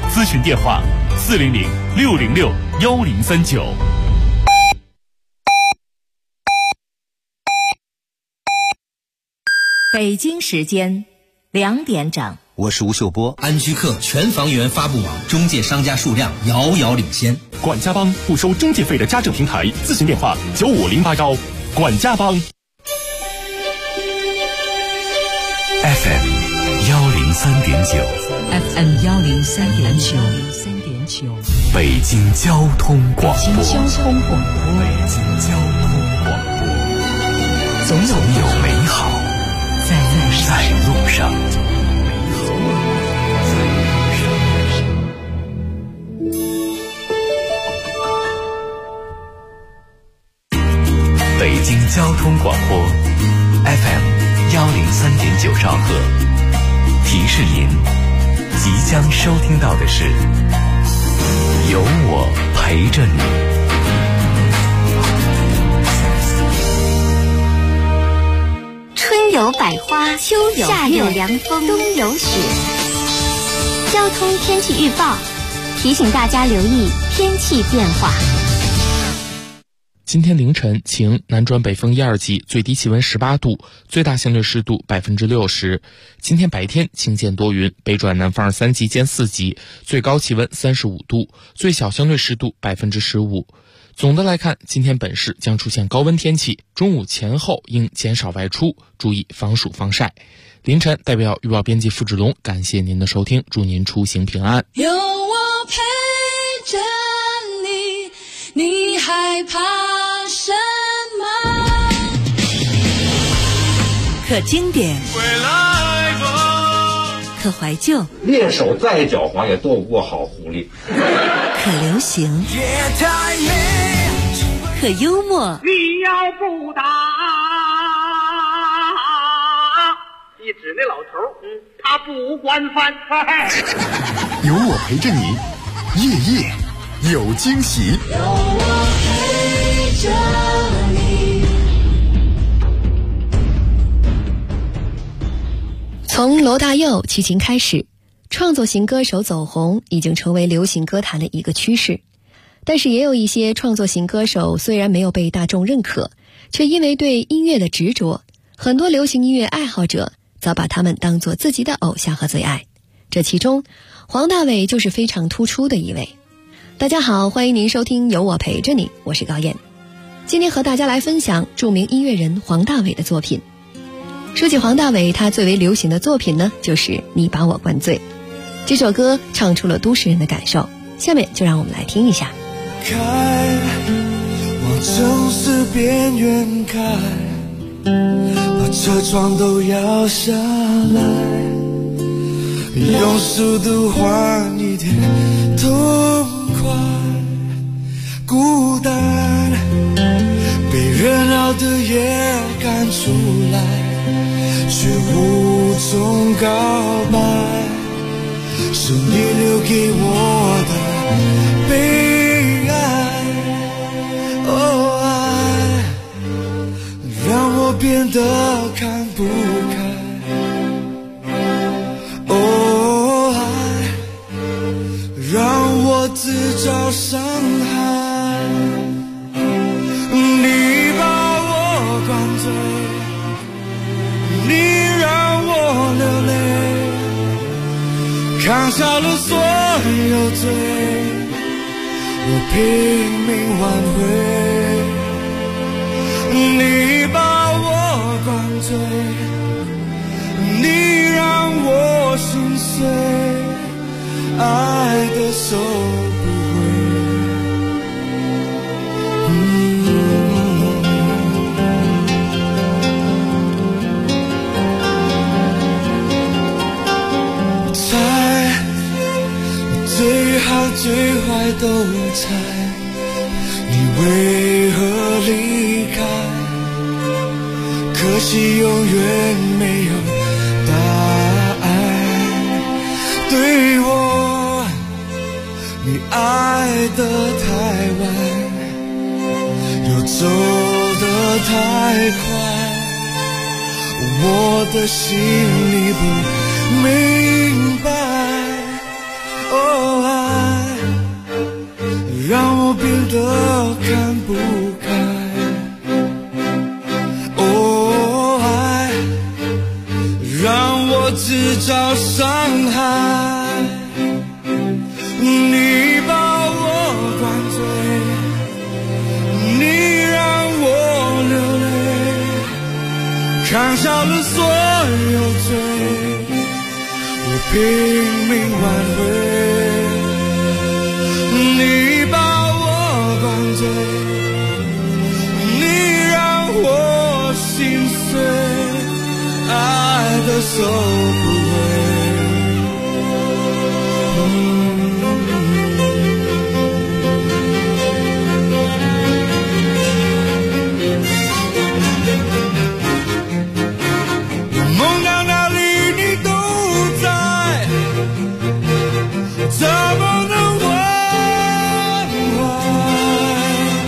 咨询电话400-606-1039。 北京时间2点整， 我是吴秀波。 安居客全房源发布网中介商家数量遥遥领先。 管家帮不收中介费的家政平台，咨询电话95081。管家帮 FM 103.9 北京交通广播，总有美好在路上。北京交通广播 FM 103.9兆赫，提示您即将收听到的是有我陪着你。 春有百花，秋有夏有凉风，冬有雪。交通天气预报提醒大家留意天气变化。 今天凌晨晴，南转北风1、2级，最低气温18度，最大相对湿度60%。今天白天晴间多云，北转南风3级兼4级，最高气温35度，最小相对湿度15%。总的来看，今天本市将出现高温天气，中午前后应减少外出，注意防暑防晒。凌晨代表预报编辑付志龙，感谢您的收听，祝您出行平安。 有我陪着你，你害怕什么？ 可经典，可怀旧， 猎手再狡猾也斗不过好狐狸。 可流行，可幽默。 你要不打，一指那老头，他不管饭菜。 有我陪着你，夜夜有惊喜。 有我陪着你。 从罗大佑齐秦开始，创作型歌手走红已经成为流行歌坛的一个趋势。但是也有一些创作型歌手虽然没有被大众认可，却因为对音乐的执着，很多流行音乐爱好者早把他们当作自己的偶像和最爱。这其中，黄大炜就是非常突出的一位。大家好，欢迎您收听有我陪着你，我是高燕。今天和大家来分享著名音乐人黄大炜的作品。说起黄大炜，他最为流行的作品呢，就是《你把我灌醉》。这首歌唱出了都市人的感受，下面就让我们来听一下。 开，往城市边缘开，把车窗都摇下来，用速度换一点痛快。孤单被热闹的夜赶出来，却无从告白，是你留给我的悲哀。哦，爱让我变得看不开。哦，爱让我自找伤害。你把我灌醉，你让我流泪，扛下了所有罪，我拼命挽回。你把我灌醉，你让我心碎，爱的收不回。猜最好最坏都猜，你为何离开？可惜永远没有答案。对我，你爱得太晚，又走得太快，我的心里不明白。哦，爱我变得看不开。哦，爱让我自找伤害，你把我灌醉，你让我流泪，扛下了所有罪，我拼命挽回。你把我灌醉，你让我心碎，爱的收不回。梦到哪里你都在，怎么能忘怀？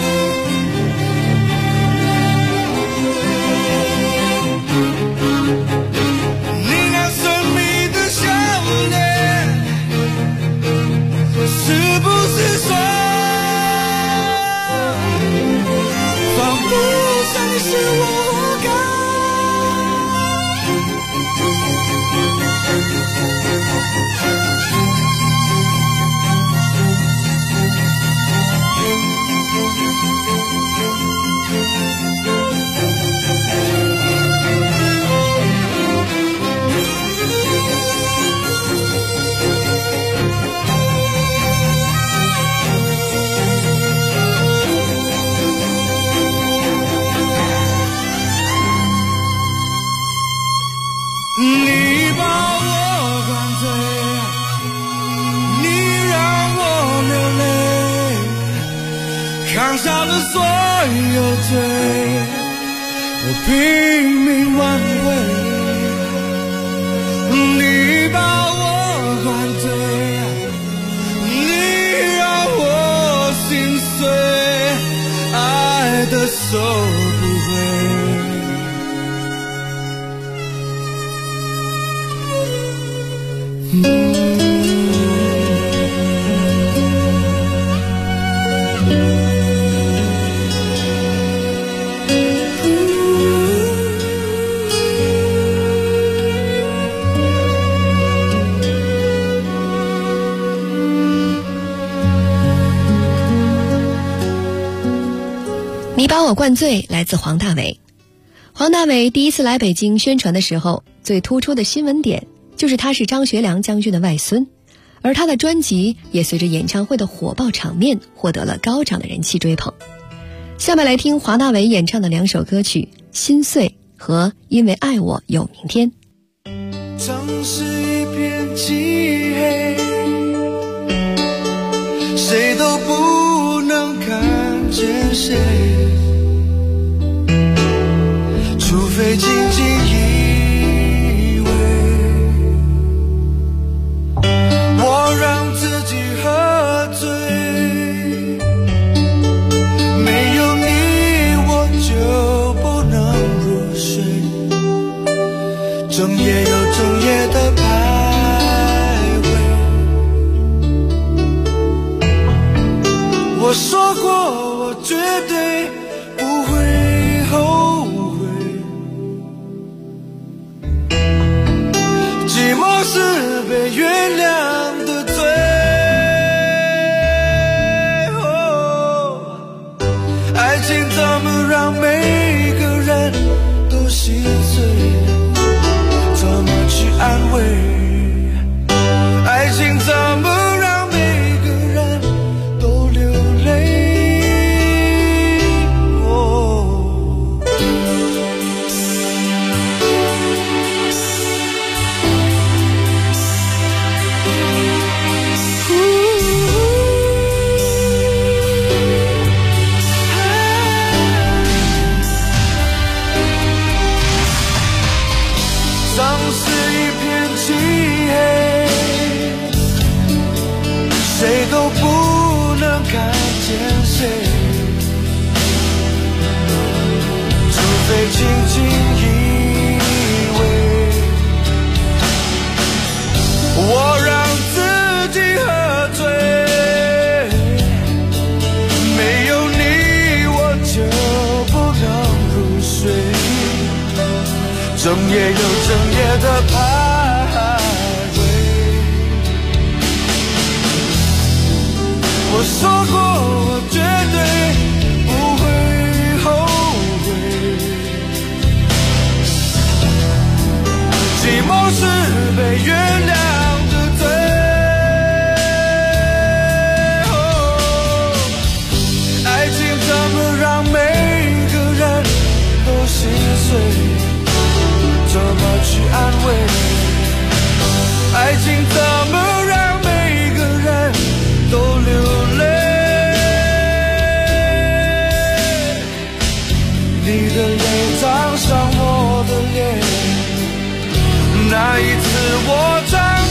你那神秘的笑脸，是不是说，放不下你是我活该？你把我灌醉，你让我流泪，扛下了所有罪，我拼命挽回。你把我灌醉，你让我心碎，爱的收不回。 你把我灌醉来自黄大炜。黄大炜第一次来北京宣传的时候，最突出的新闻点就是他是张学良将军的外孙，而他的专辑也随着演唱会的火爆场面获得了高涨的人气追捧。下面来听黄大炜演唱的两首歌曲《心碎》和《因为爱我有明天》。 城市一片漆黑，谁都不能看见谁，除非紧紧依偎。我让自己喝醉，没有你我就不能入睡，整夜又整夜的徘徊。我说过我绝对不会后悔，寂寞是被原谅的罪。爱情怎么让每个人都心碎，怎么去安慰？爱情怎么让每个人都流泪？城市一片漆黑，谁都不能看见谁，除非轻轻依偎。我让自己喝醉， 整夜又整夜的徘徊。我说过我绝对不会后悔，寂寞是被原谅的罪。爱情怎么让每个人都心碎，怎么去安慰？爱情怎么让每个人都流泪？你的泪涨上我的脸，那一次我站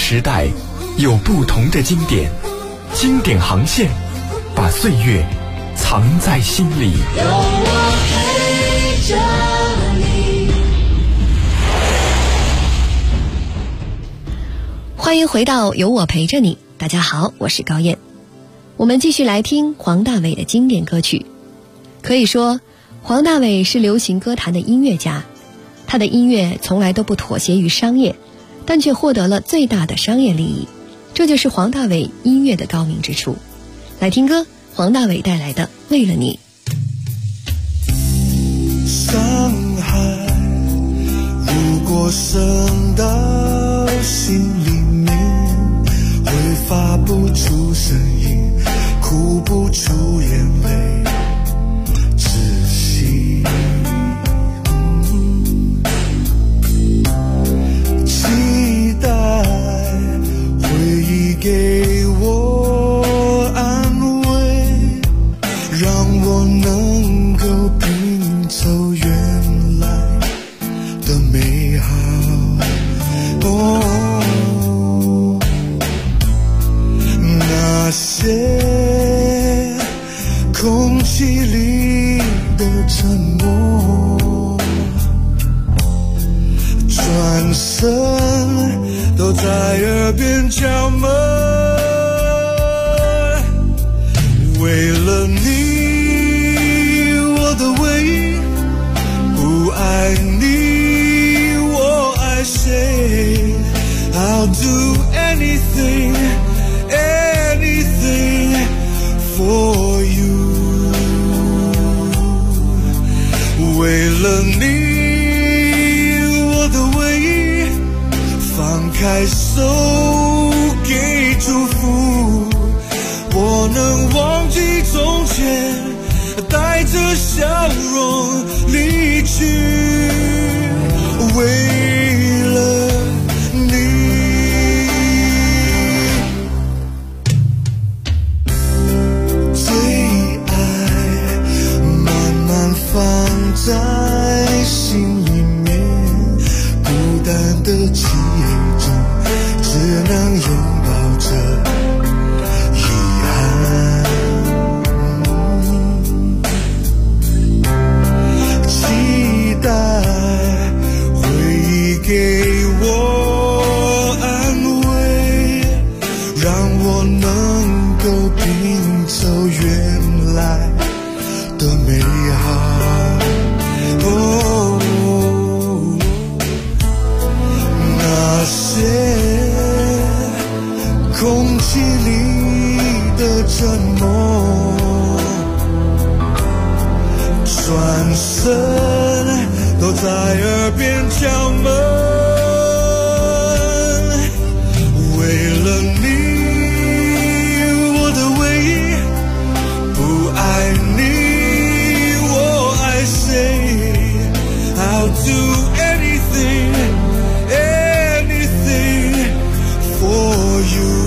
时代有不同的经典，经典航线把岁月藏在心里。 有我陪着你。 欢迎回到有我陪着你，大家好，我是高燕。我们继续来听黄大炜的经典歌曲。可以说，黄大炜是流行歌坛的音乐家，他的音乐从来都不妥协于商业，但却获得了最大的商业利益，这就是黄大炜音乐的高明之处。来听歌，黄大炜带来的《为了你》。 伤害如果渗到心里面，会发不出声音，哭不出眼泪，窒息。期待回忆给我安慰，让我能够拼凑原来的美好。那些空气里的沉默，转身都在耳边敲门。为了你，我的唯一，不爱你，我爱谁？ I'll do anything, anything for you。 为了你，我的唯一，放开手给祝福，我能忘记从前，带着笑容离去。为了放在心里面，孤单的记忆中，只能拥抱着遗憾。期待回忆给我安慰，让我能够拼凑原来的美好。那些空气里的沉默，转身都在耳边敲门。为了你，我的唯一，不爱你，I'll do anything, anything for you。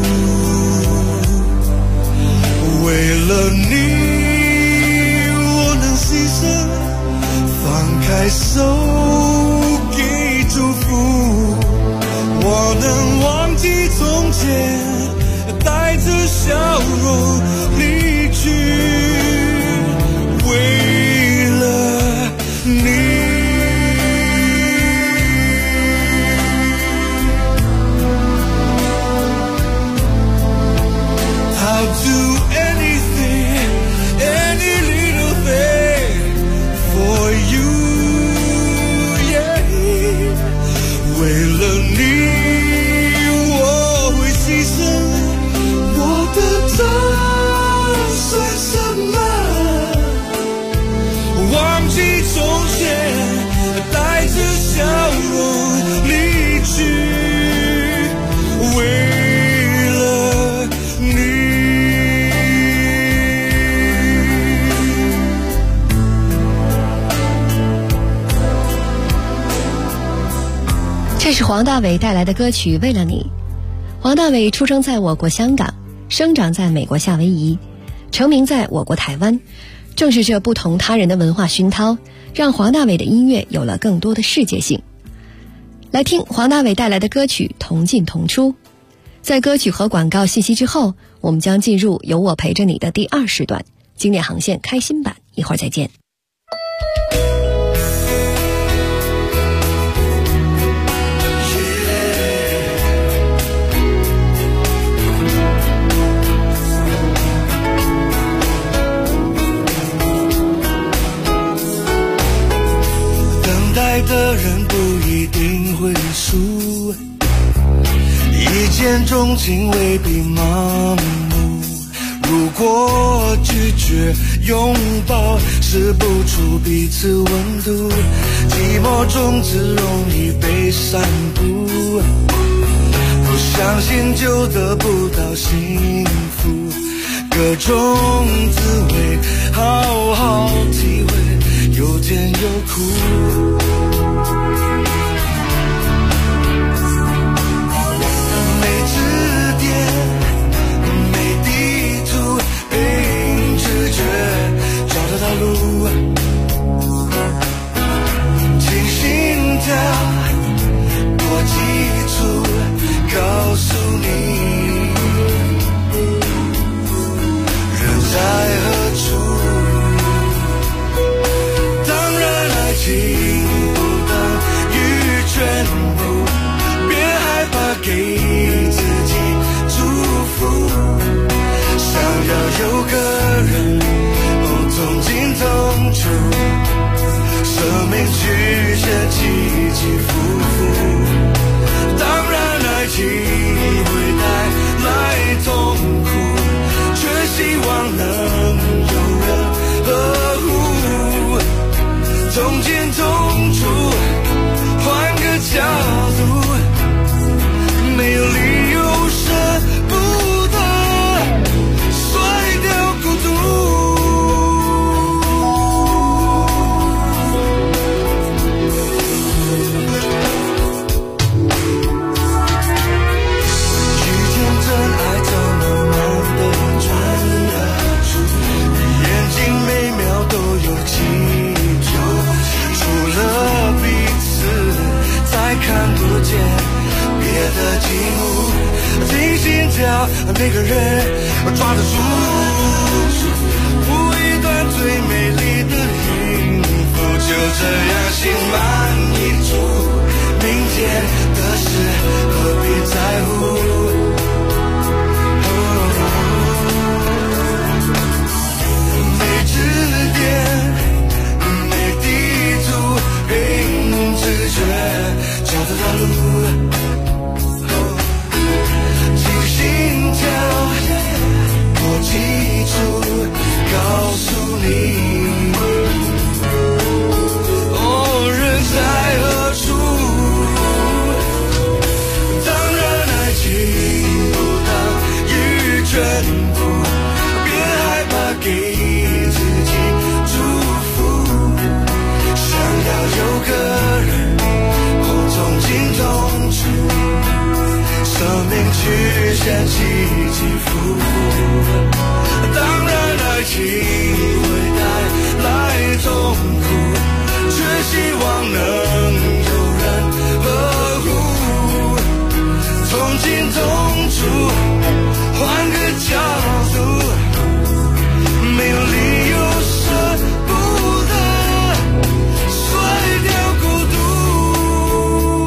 为了你，我能牺牲，放开手给祝福，我能忘记从前，带着笑容离去。为了你。I'll do anything, any little thing for you, yeah。 为了你，我会牺牲，我的这算什么？忘记从前，带着笑容离去。为了你。 这是黄大炜带来的歌曲《为了你》。黄大炜出生在我国香港，生长在美国夏威夷，成名在我国台湾。正是这不同他人的文化熏陶，让黄大炜的音乐有了更多的世界性。 来听黄大炜带来的歌曲《同进同出》。在歌曲和广告信息之后，我们将进入有我陪着你的第2时段，经典航线开心版，一会儿再见。 等待的人不一定会输，一见钟情未必盲目，如果拒绝拥抱，试不出彼此温度，寂寞中只容易被散布，不相信就得不到幸福，各种滋味好好体会，有甜有苦。听心跳多急促，告诉你人在何处。当然爱情不等于全部，别害怕给自己祝福，想要有个人同进同出，生命曲线起起伏伏。当然爱情会带来痛苦，却希望能有人呵护，同进同出，换个角度，没有理由舍不得甩掉孤独。看不见别的景物，听心跳那个人抓得住，一段最美丽的音符，就这样心满意足，明天的事何必在乎。没指点没地图，凭直觉找得到路，听心跳多基础，告诉你人在何处。当然爱情不等于全部，别害怕给自己祝福，想要有个人同进同出，生命曲线起起伏伏。当然爱情会带来痛苦，却希望能有人呵护，同进同出，换个角度，没有理由舍不得甩掉孤独。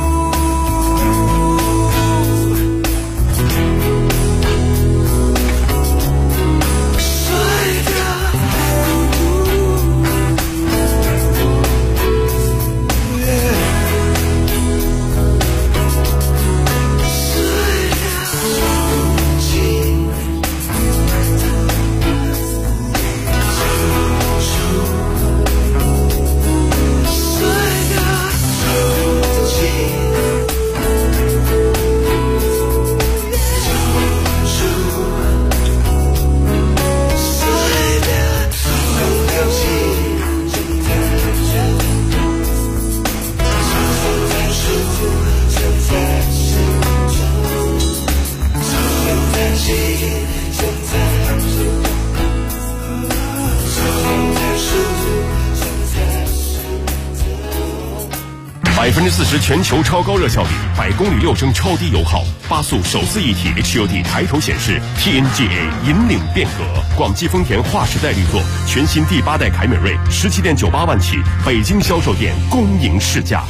40%全球超高热效率，100公里6升超低油耗，8速手自一体 HUD 抬头显示 ，TNGA 引领变革。广汽丰田划时代力作，全新第8代凯美瑞17.98万起，北京销售店公营试驾。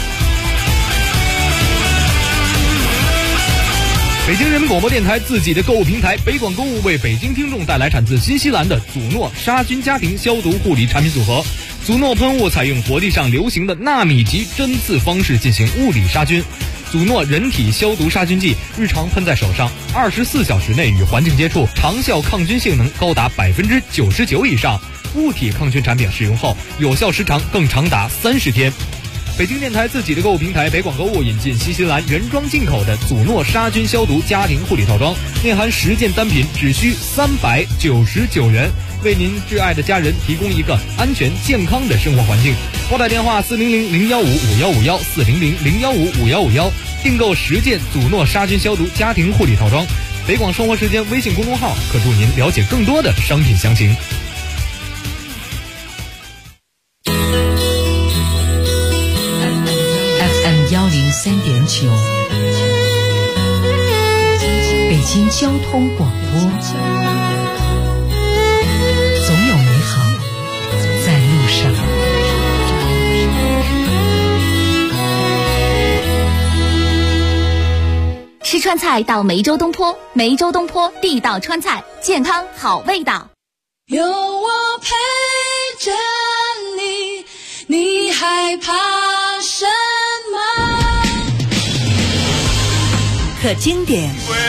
北京人民广播电台自己的购物平台北广购物为北京听众带来产自新西兰的祖诺杀菌家庭消毒护理产品组合。祖诺喷雾采用国际上流行的纳米级针刺方式进行物理杀菌。祖诺人体消毒杀菌剂日常喷在手上，24小时内与环境接触，长效抗菌性能高达99%以上。物体抗菌产品使用后，有效时长更长达30天。北京电台自己的购物平台北广购物引进新西兰原装进口的祖诺杀菌消毒家庭护理套装，内含10件单品，只需399元，为您挚爱的家人提供一个安全健康的生活环境。拨打电话400-015-5151 400-015-5151，订购10件祖诺杀菌消毒家庭护理套装。北广生活时间微信公众号可助您了解更多的商品详情。 103.9，北京交通广播，总有美好在路上。 吃川菜到梅州东坡，梅州东坡地道川菜，健康好味道。 有我陪着你，你害怕什么？ 可经典，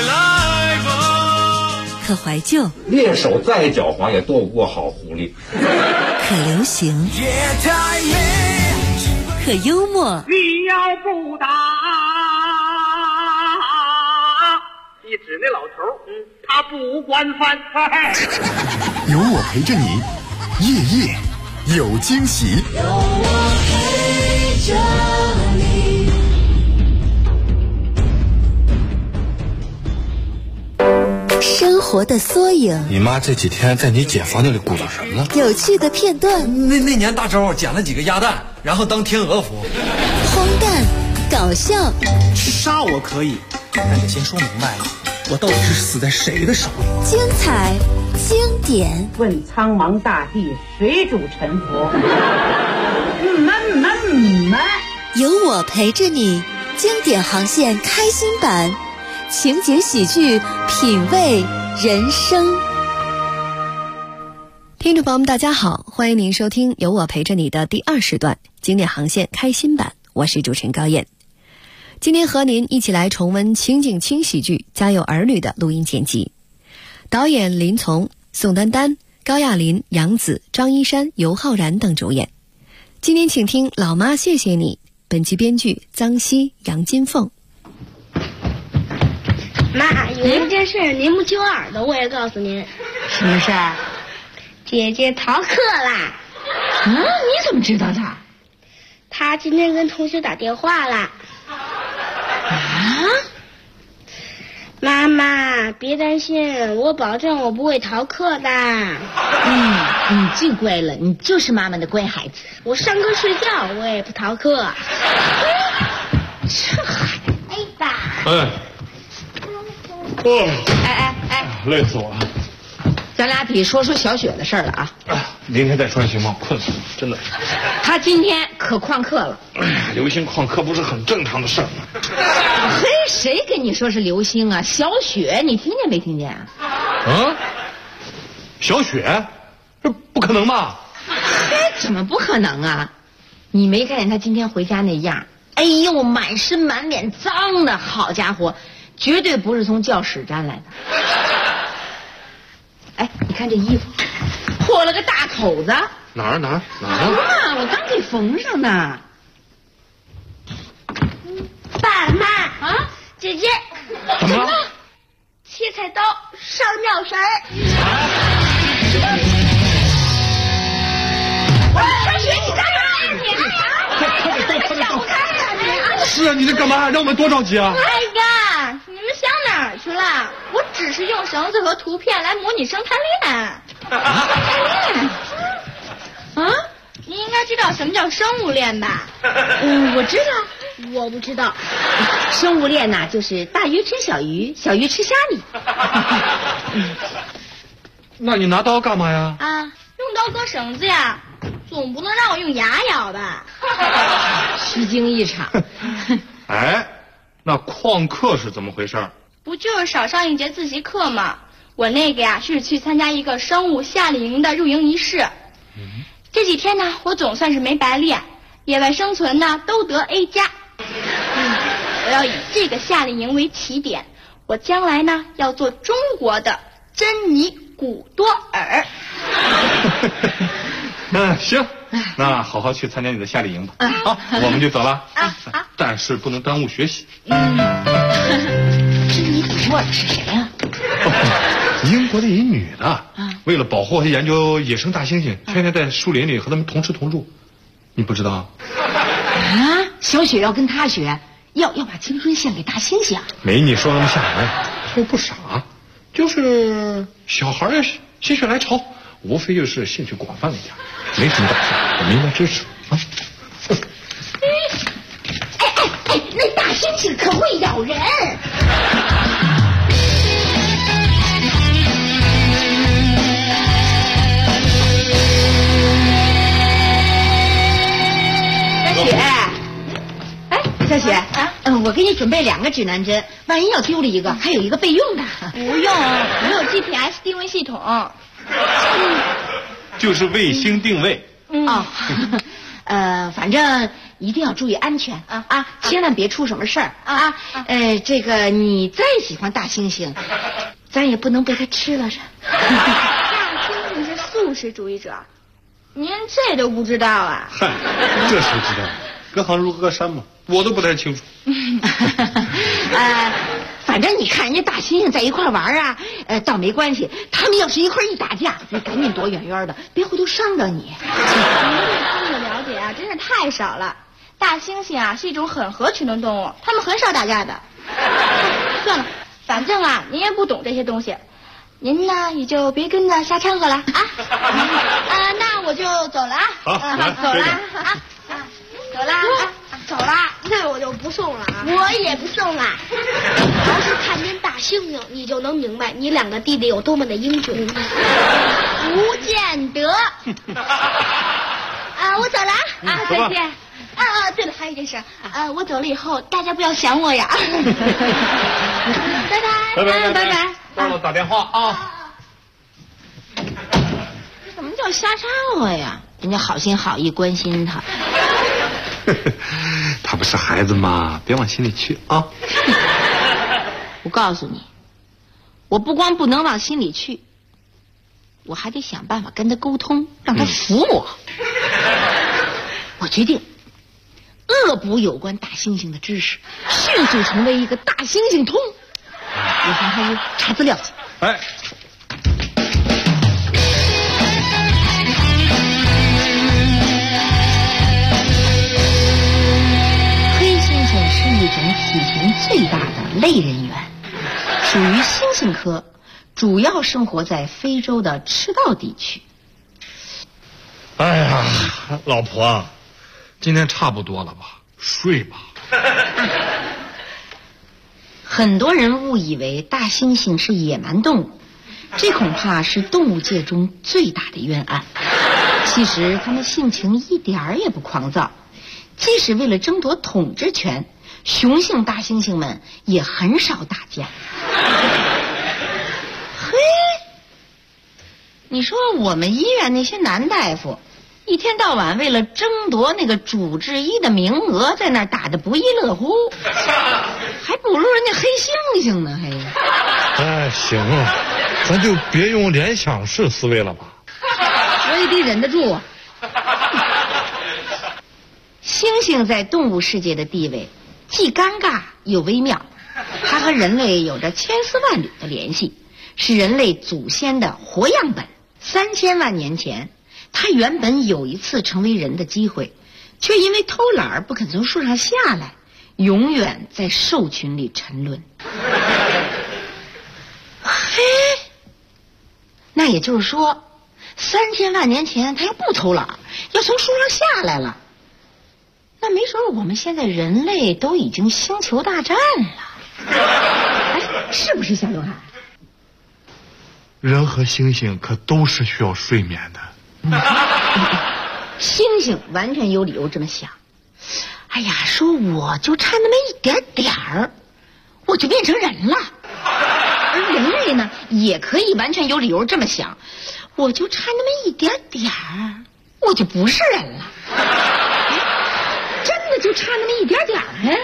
可怀旧， 猎手再狡猾也斗不过好狐狸。 可流行，可幽默。 你要不打，一指那老头，他不惯犯。 有我陪着你，夜夜有惊喜。 有我陪着你。 生活的缩影。 你妈这几天在你姐房间里鼓捣什么呢？ 有趣的片段。 那年大周捡了几个鸭蛋，然后当天鹅服。 荒诞，搞笑。 杀我可以，但得先说明白了，我到底是死在谁的手里？ 精彩，经典。 问苍茫大地，谁主沉浮？ 有我陪着你，经典航线开心版。情节喜剧，品味人生。 听众朋友们大家好，欢迎您收听有我陪着你的第2时段经典航线开心版，我是主持人高燕。今天和您一起来重温情景轻喜剧《家有儿女》的录音剪辑，导演林从、宋丹丹、高亚麟、杨紫、张一山、尤浩然等主演。今天请听老妈谢谢你，本期编剧臧希、杨金凤。 妈，有一件事您不揪耳朵，我也告诉您。 什么事儿？ 姐姐逃课啦。 你怎么知道的？ 她今天跟同学打电话啦。妈妈，别担心，我保证我不会逃课的。 你最乖了，你就是妈妈的乖孩子。 我上课睡觉，我也不逃课。 这孩子， 哎爸。 累死我了。 咱俩得说小雪的事儿了啊！ 明天再说行吗？困死了，真的是。 他今天可旷课了。 刘星旷课不是很正常的事儿吗？ 嘿，谁跟你说是刘星啊？小雪，你听见没听见啊？ 小雪，这不可能吧？ 嘿，怎么不可能啊？你没看见他今天回家那样？哎呦，满身满脸脏的，好家伙！绝对不是从教室沾来的。哎，你看这衣服，破了个大口子。 哪儿？ 我刚给缝上呢。 爸妈啊，姐姐， 怎么了？ 切菜刀上吊绳儿。小雪，你干嘛？你想不开呀你？ 是啊，你这干嘛？让我们多着急啊！ 哎呀，你们想哪儿去了？我只是用绳子和图片来模拟生态链。你应该知道什么叫生物链吧？ 我知道， 我不知道。 生物链呐，就是大鱼吃小鱼，小鱼吃虾米。 那你拿刀干嘛呀？ 啊，用刀割绳子呀，总不能让我用牙咬吧？ 虚惊一场。 哎，那旷课是怎么回事？ 不就是少上一节自习课吗？我那个呀是去参加一个生物夏令营的入营仪式。这几天呢，我总算是没白练，野外生存呢都得 A+。我要以这个夏令营为起点，我将来呢要做中国的珍妮古多尔。 行，那好好去参加你的夏令营吧。好，我们就走了。但是不能耽误学习。 珍妮古多尔是谁呀？ 英国的一女的，为了保护和研究野生大猩猩，天天在树林里和他们同吃同住。你不知道？ 啊，小雪要跟他学，要把青春献给大猩猩。 没你说那么吓人，他又不傻，就是小孩儿心血来潮，无非就是兴趣广泛了一点，没什么大事，我们应该支持啊。 那大猩猩可会咬人。小雪，我给你准备2个指南针，万一要丢了一个，还有一个备用的。 不用，我有 GPS 定位系统。 就是卫星定位。 反正一定要注意安全啊，千万别出什么事儿啊。这个你再喜欢大猩猩，咱也不能被它吃了是。 大猩猩是素食主义者，您这都不知道啊？ 嗨，这谁知道？隔行如隔山嘛，我都不太清楚。 反正你看人家大猩猩在一块玩啊，倒没关系。他们要是一块一打架，你赶紧躲远远的，别回头伤着你。 您对他们的了解啊，真是太少了。大猩猩啊是一种很合群的动物，他们很少打架的。算了，反正啊您也不懂这些东西，您呢也就别跟着瞎掺和了啊。那我就走了啊。 好， 走了啊。走啦， 走啦，那我就不送了啊！ 我也不送了。 要是看见大猩猩，你就能明白你2个弟弟有多么的英雄。 不见得。我走了啊，再见。对了，还有一件事，我走了以后，大家不要想我呀。拜拜，拜拜。 忘了打电话啊。 什么叫瞎掺和呀？人家好心好意关心他。 他不是孩子吗？别往心里去啊！ 我告诉你，我不光不能往心里去，我还得想办法跟他沟通，让他服我。我决定恶补有关大猩猩的知识，迅速成为一个大猩猩通。我上他屋查资料去。 哎。 是一种体型最大的类人猿，属于猩猩科，主要生活在非洲的赤道地区。 哎呀，老婆，今天差不多了吧？睡吧。 很多人误以为大猩猩是野蛮动物，这恐怕是动物界中最大的冤案。其实他们性情一点儿也不狂躁，即使为了争夺统治权，雄性大猩猩们也很少打架。嘿，你说我们医院那些男大夫，一天到晚为了争夺那个主治医的名额，在那儿打得不亦乐乎，还不如人家黑猩猩呢。嘿， 哎，行了，咱就别用联想式思维了吧。 我也得忍得住啊。猩猩在动物世界的地位既尴尬又微妙，它和人类有着千丝万缕的联系，是人类祖先的活样本。3000万年前，它原本有一次成为人的机会，却因为偷懒而不肯从树上下来，永远在兽群里沉沦。嘿，那也就是说3000万年前它要不偷懒，要从树上下来了， 那没准我们现在人类都已经星球大战了，哎，是不是小刘海？ 人和猩猩可都是需要睡眠的。 猩猩完全有理由这么想。哎呀，说我就差那么一点点儿，我就变成人了。而人类呢，也可以完全有理由这么想，我就差那么一点点儿，我就不是人了。真的就差那么一点点儿哎。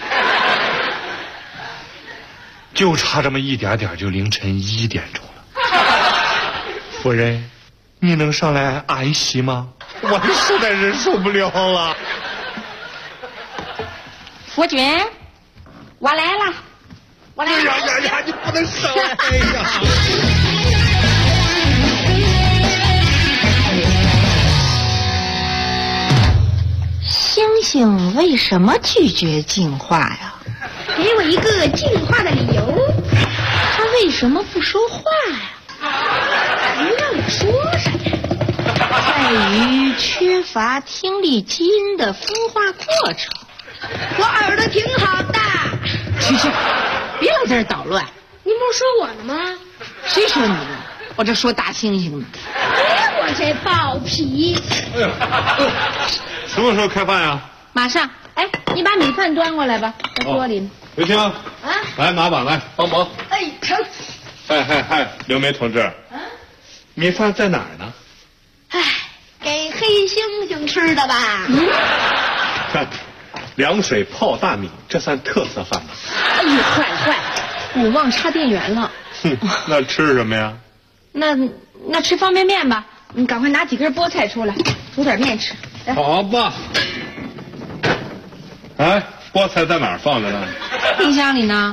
就差这么一点点，就凌晨1点钟了。夫人，你能上来挨一席吗？我实在忍受不了了。 夫君，我来了，我来了。 呀，你不能上来呀！ 猩猩为什么拒绝进化呀？ 给我一个进化的理由。 他为什么不说话呀？ 你让我说什么？ 在于缺乏听力基因的孵化过程。 我耳朵挺好的。 去，别老在这捣乱。 您不是说我呢吗？ 谁说你了？我这说大猩猩呢。 我这暴脾。 哎呀，什么时候开饭呀？ 马上。哎，你把米饭端过来吧，在锅里。 刘青啊，来拿碗来帮忙。 哎，成。 嗨，刘梅同志，米饭在哪儿呢？ 哎，给黑猩猩吃的吧。 看，凉水泡大米，这算特色饭吧？ 哎呦，坏，我忘插电源了。 哼，那吃什么呀？ 那吃方便面吧。你赶快拿几根菠菜出来，煮点面吃。 好吧。哎，菠菜在哪儿放着呢？ 冰箱里呢。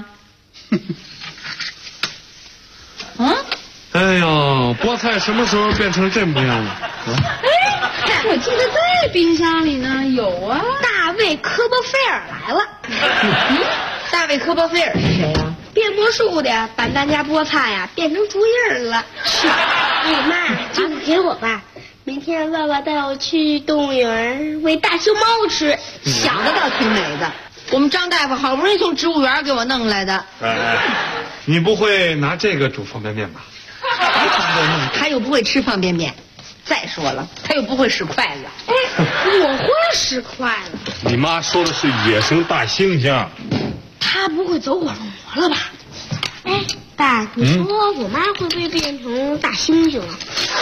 哎呀，菠菜什么时候变成这模样了？ 哎，我记得在冰箱里呢，有啊。大卫·科波菲尔来了。 大卫·科波菲尔是谁呀？ 变魔术的，把咱家菠菜呀变成竹叶了。哎妈，这个给我吧。明天爸爸带我去动物园喂大熊猫吃。 想的倒挺美的。我们张大夫好不容易从植物园给我弄来的。 哎，你不会拿这个煮方便面吧？ 他又不会吃方便面。再说了，他又不会使筷子。 哎，我会使筷子。 你妈说的是野生大猩猩。 他不会走火入魔了吧？哎，爸，你说我妈会不会变成大猩猩了？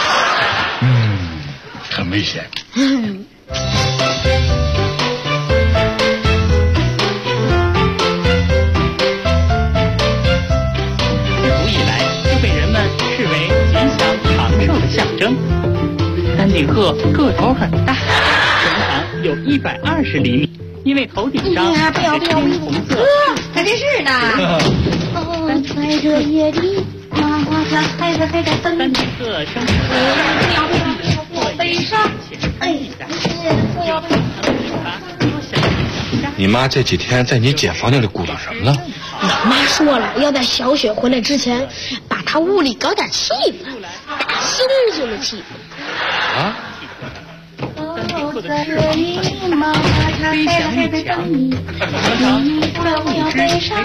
很危险。 自古以来就被人们视为吉祥长寿的象征。丹顶鹤个头很大，全长有120厘米，因为头顶上长着金红色。 看电视呢。 在这夜里，妈妈家孩子还在等。 丹顶鹤生我悲伤。哎，不要。 你妈这几天在你姐房间里鼓捣什么了？ 我妈说了，要在小雪回来之前，把她屋里搞点气氛，大猩猩的气氛。 啊？ 在这里，妈妈家孩子还在等你。不要悲伤。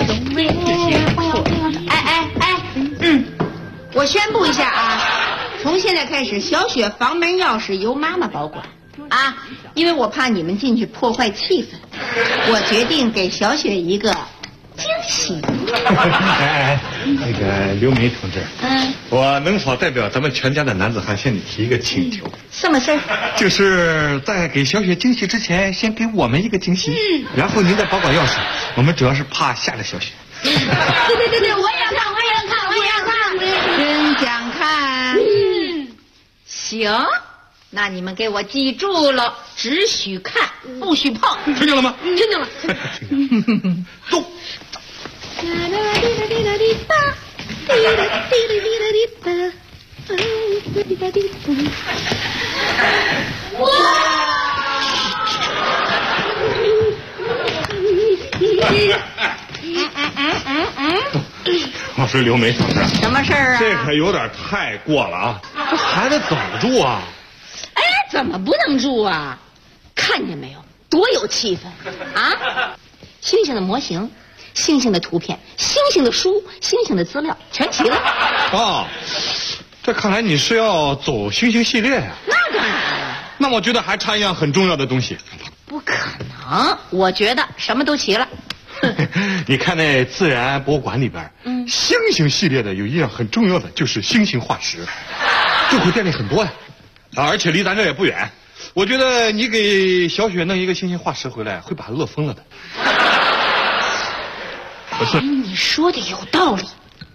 我宣布一下啊，从现在开始，小雪房门钥匙由妈妈保管啊，因为我怕你们进去破坏气氛，我决定给小雪一个惊喜。 那个刘梅同志，我能否代表咱们全家的男子汉向你提一个请求？ 什么事儿？ 就是在给小雪惊喜之前，先给我们一个惊喜，然后您再保管钥匙。我们主要是怕吓着小雪。 对，我也要看。 真想看。行，那你们给我记住了，只许看，不许碰。 听见了吗？ 听见了。 动。我说刘梅同志， 什么事儿啊？ 这可有点太过了啊！这孩子怎么住啊？ 哎，怎么不能住啊？看见没有， 多有气氛啊！星星的模型、星星的图片、星星的书、星星的资料全齐了。 哦，这看来你是要走星星系列呀？ 那当然了。 那我觉得还差一样很重要的东西。 不可能，我觉得什么都齐了。 你看那自然博物馆里边，星星系列的有一样很重要的，就是星星化石，这会便利很多呀。而且离咱这也不远。我觉得你给小雪弄一个星星化石回来，会把她乐疯了的。不是， 你说的有道理。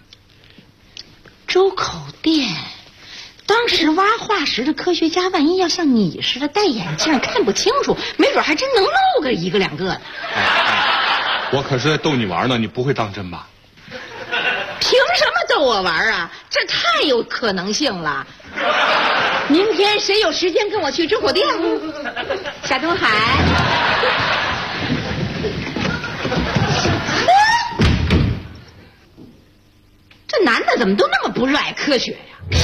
周口店，当时挖化石的科学家，万一要像你似的戴眼镜看不清楚，没准还真能漏个一个两个的。 我可是在逗你玩呢，你不会当真吧？ 凭什么逗我玩啊？这太有可能性了。明天谁有时间跟我去周口店？夏东海。这男的怎么都那么不热爱科学呀？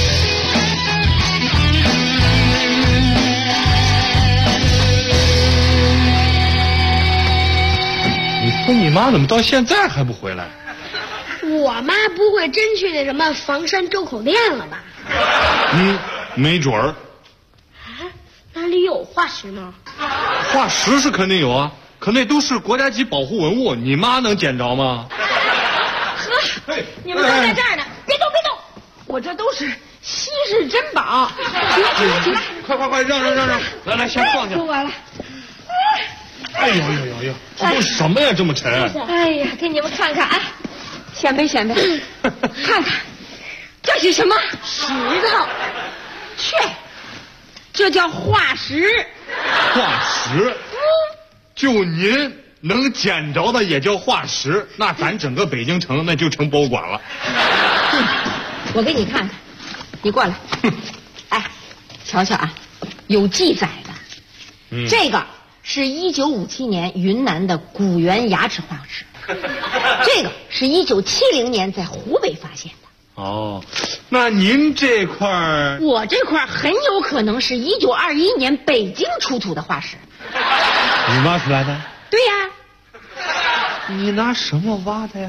你说你妈怎么到现在还不回来？ 我妈不会真去那什么房山周口店了吧？ 没准儿。 啊，那里有化石吗？ 化石是肯定有啊，可那都是国家级保护文物，你妈能捡着吗？ 呵，你们都在这儿呢，别动别动，我这都是稀世珍宝。起来， 快，让，来，先放下。 说完了。 哎呦，这都什么呀，这么沉？ 哎呀，给你们看看啊，显摆，看看，这是什么？石头。去，这叫化石。 化石？就您能捡着的也叫化石，那咱整个北京城那就成博物馆了。 我给你看看，你过来。哎，瞧瞧啊，有记载的。这个是1957年云南的古猿牙齿化石，这个是1970年在湖北发现的。 哦，那您这块儿？ 我这块很有可能是1921年北京出土的化石。 你挖出来的？ 对呀。 你拿什么挖的呀？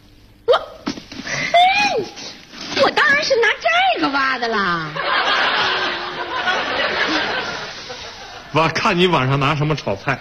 我当然是拿这个挖的啦。 我看你晚上拿什么炒菜。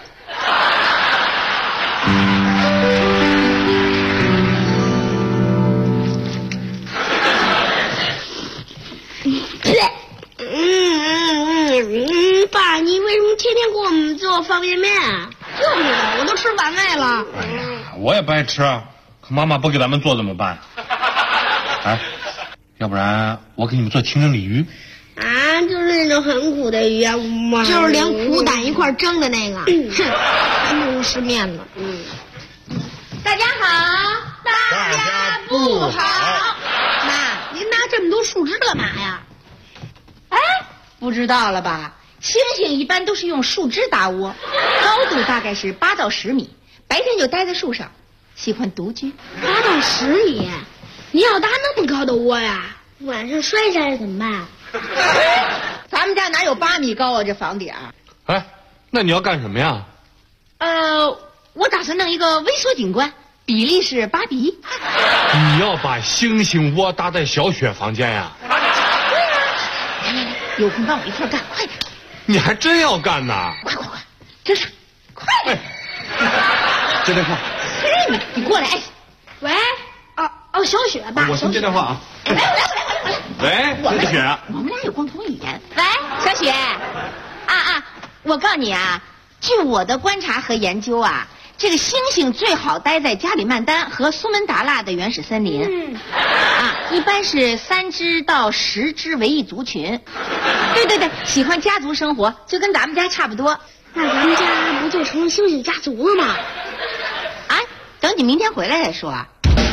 爸，你为什么天天给我们做方便面啊？就是的，我都吃完赖了。 哎呀，我也不爱吃，可妈妈不给咱们做怎么办？哎，要不然我给你们做清蒸鲤鱼。 啊，就是那种很苦的鱼啊，就是连苦胆一块蒸的那个。哼，还不如吃面呢。 大家好， 大家不好。 妈，您拿这么多树枝干嘛呀？ 哎，不知道了吧？猩猩一般都是用树枝搭窝，高度大概是8到10米，白天就待在树上，喜欢独居。 8到10米，你要搭那么高的窝呀？晚上摔下来怎么办？ 咱们家哪有8米高啊？这房顶。 哎，那你要干什么呀？ 我打算弄一个微缩景观，比例是8:1。 你要把星星窝搭在小雪房间呀？ 对呀。来，有空帮我一块干，快点。 你还真要干呐？ 快，真是，快点。 接电话。 嘿，你过来。哎， 喂，小雪吧。 我先接电话啊。 来。 喂，小雪。 我们俩有共同语言。喂，小雪。我告诉你啊，据我的观察和研究啊，这个猩猩最好待在加里曼丹和苏门答腊的原始森林。一般是3只到10只为一族群。对，喜欢家族生活，就跟咱们家差不多。 那咱们家不就成了猩猩家族了吗？ 等你明天回来再说啊。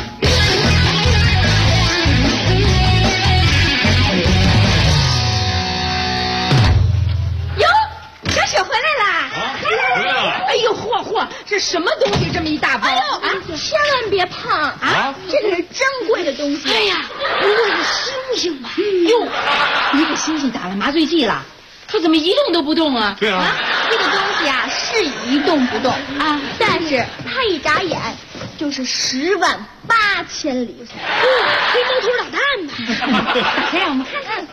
哟，小雪回来啦！ 回来了。 哎呦，嚯，这什么东西这么一大包？ 千万别胖啊！这可是珍贵的东西。哎呀，不会是猩猩吧？ 哟，你给猩猩打了麻醉剂了？它怎么一动都不动啊？ 对啊。 这个东西呀是一动不动啊，但是他一眨眼就是108000里。 黑猫头捣蛋呢。 先让我们看看。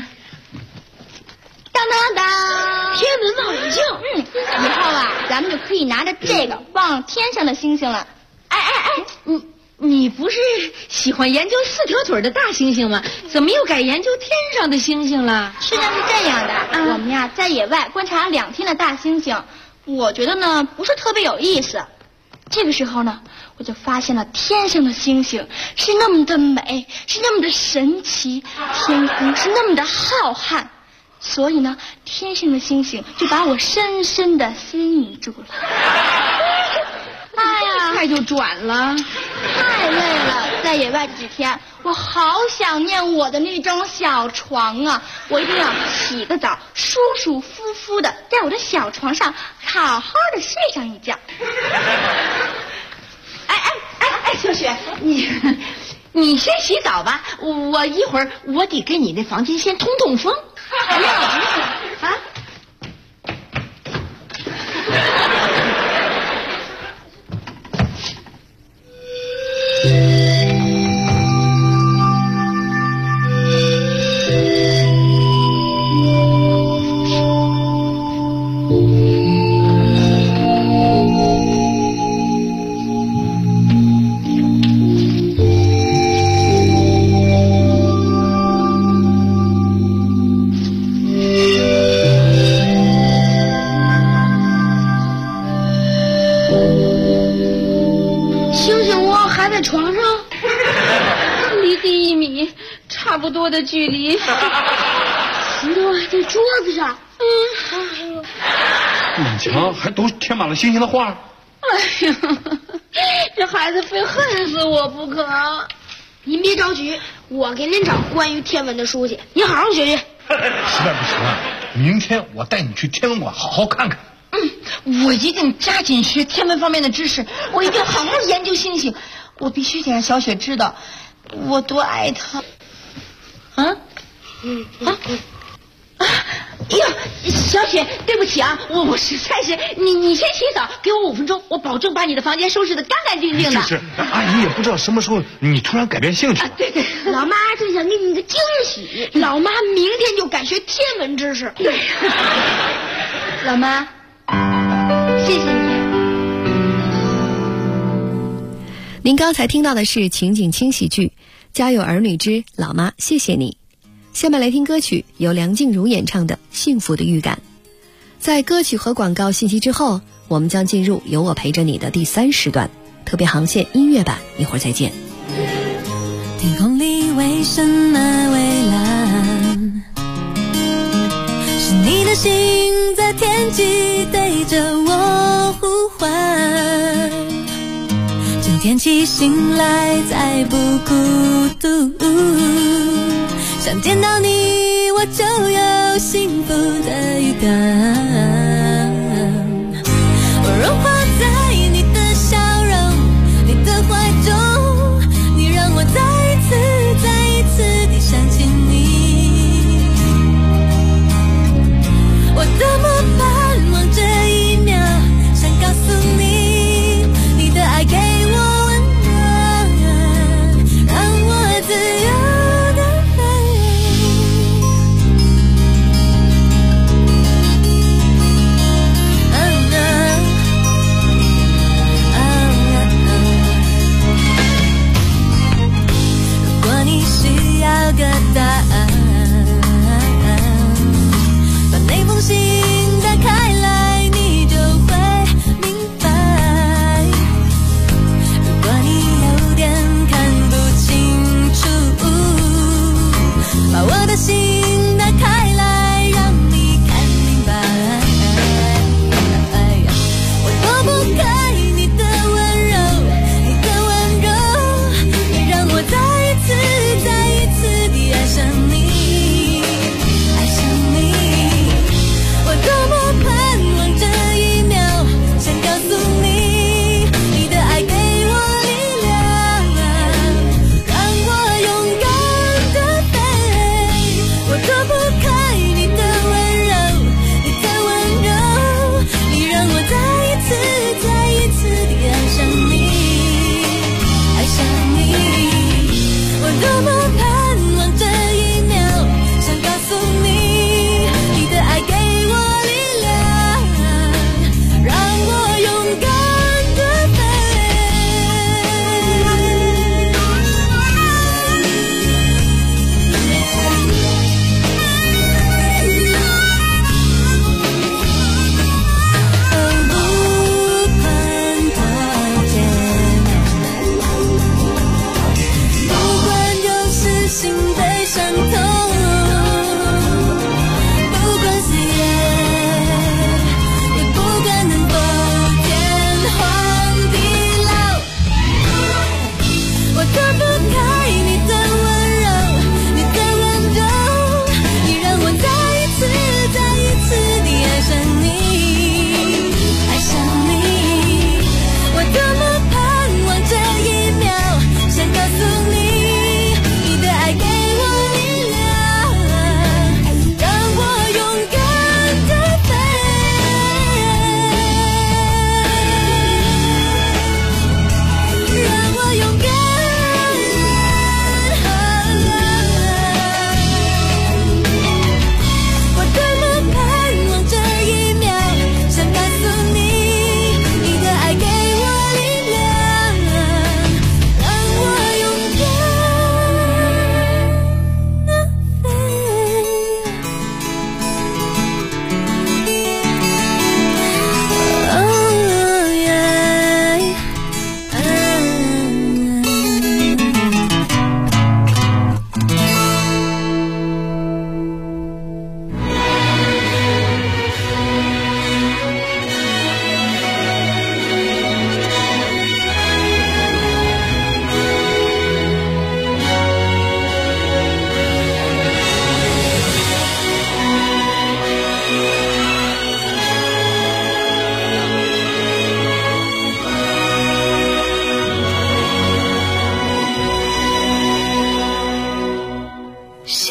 当当当！ 天文望远镜。 以后啊，咱们就可以拿着这个望天上的星星了。 哎，你不是喜欢研究4条腿的大猩猩吗？怎么又改研究天上的星星了？ 实际上是这样的，我们呀在野外观察2天的大猩猩，我觉得呢不是特别有意思。这个时候呢，我就发现了天上的星星是那么的美，是那么的神奇，天空是那么的浩瀚。所以呢，天上的星星就把我深深的吸引住了。 哎呀，快就转了， 太累了。在野外这几天，我好想念我的那张小床啊！我一定要洗个澡，舒舒服服的在我的小床上好好的睡上一觉。 小雪，你先洗澡吧，我一会儿我得给你那房间先通通风。啊。 差不多的距离。石头在桌子上。 满墙还都贴满了星星的画。 哎呀，这孩子非恨死我不可。您别着急，我给您找关于天文的书去，您好好学学。 实在不行啊，明天我带你去天文馆好好看看。 我一定加紧学天文方面的知识，我一定好好研究星星，我必须得让小雪知道我多爱她。哎呀，小雪，对不起啊，我实在是你先洗澡，给我5分钟，我保证把你的房间收拾得干干净净的。 就是阿姨也不知道什么时候你突然改变兴趣。 对，老妈正想给你个惊喜，老妈明天就改学天文知识。对， 老妈，谢谢你。 您刚才听到的是情景轻喜剧《家有儿女之老妈谢谢你》。下面来听歌曲，由梁静茹演唱的《幸福的预感》。在歌曲和广告信息之后，我们将进入有我陪着你的第3时段特别航线音乐版，一会儿再见。 天空里为什么蔚蓝？是你的心在天际对着我呼唤，趁天气醒来再不孤独。想见到你，我就有幸福的预感。我融化在你的笑容，你的怀中，你让我再一次地想起你。我多么盼望这一秒，想告诉你，你的爱给我温暖，让我自由。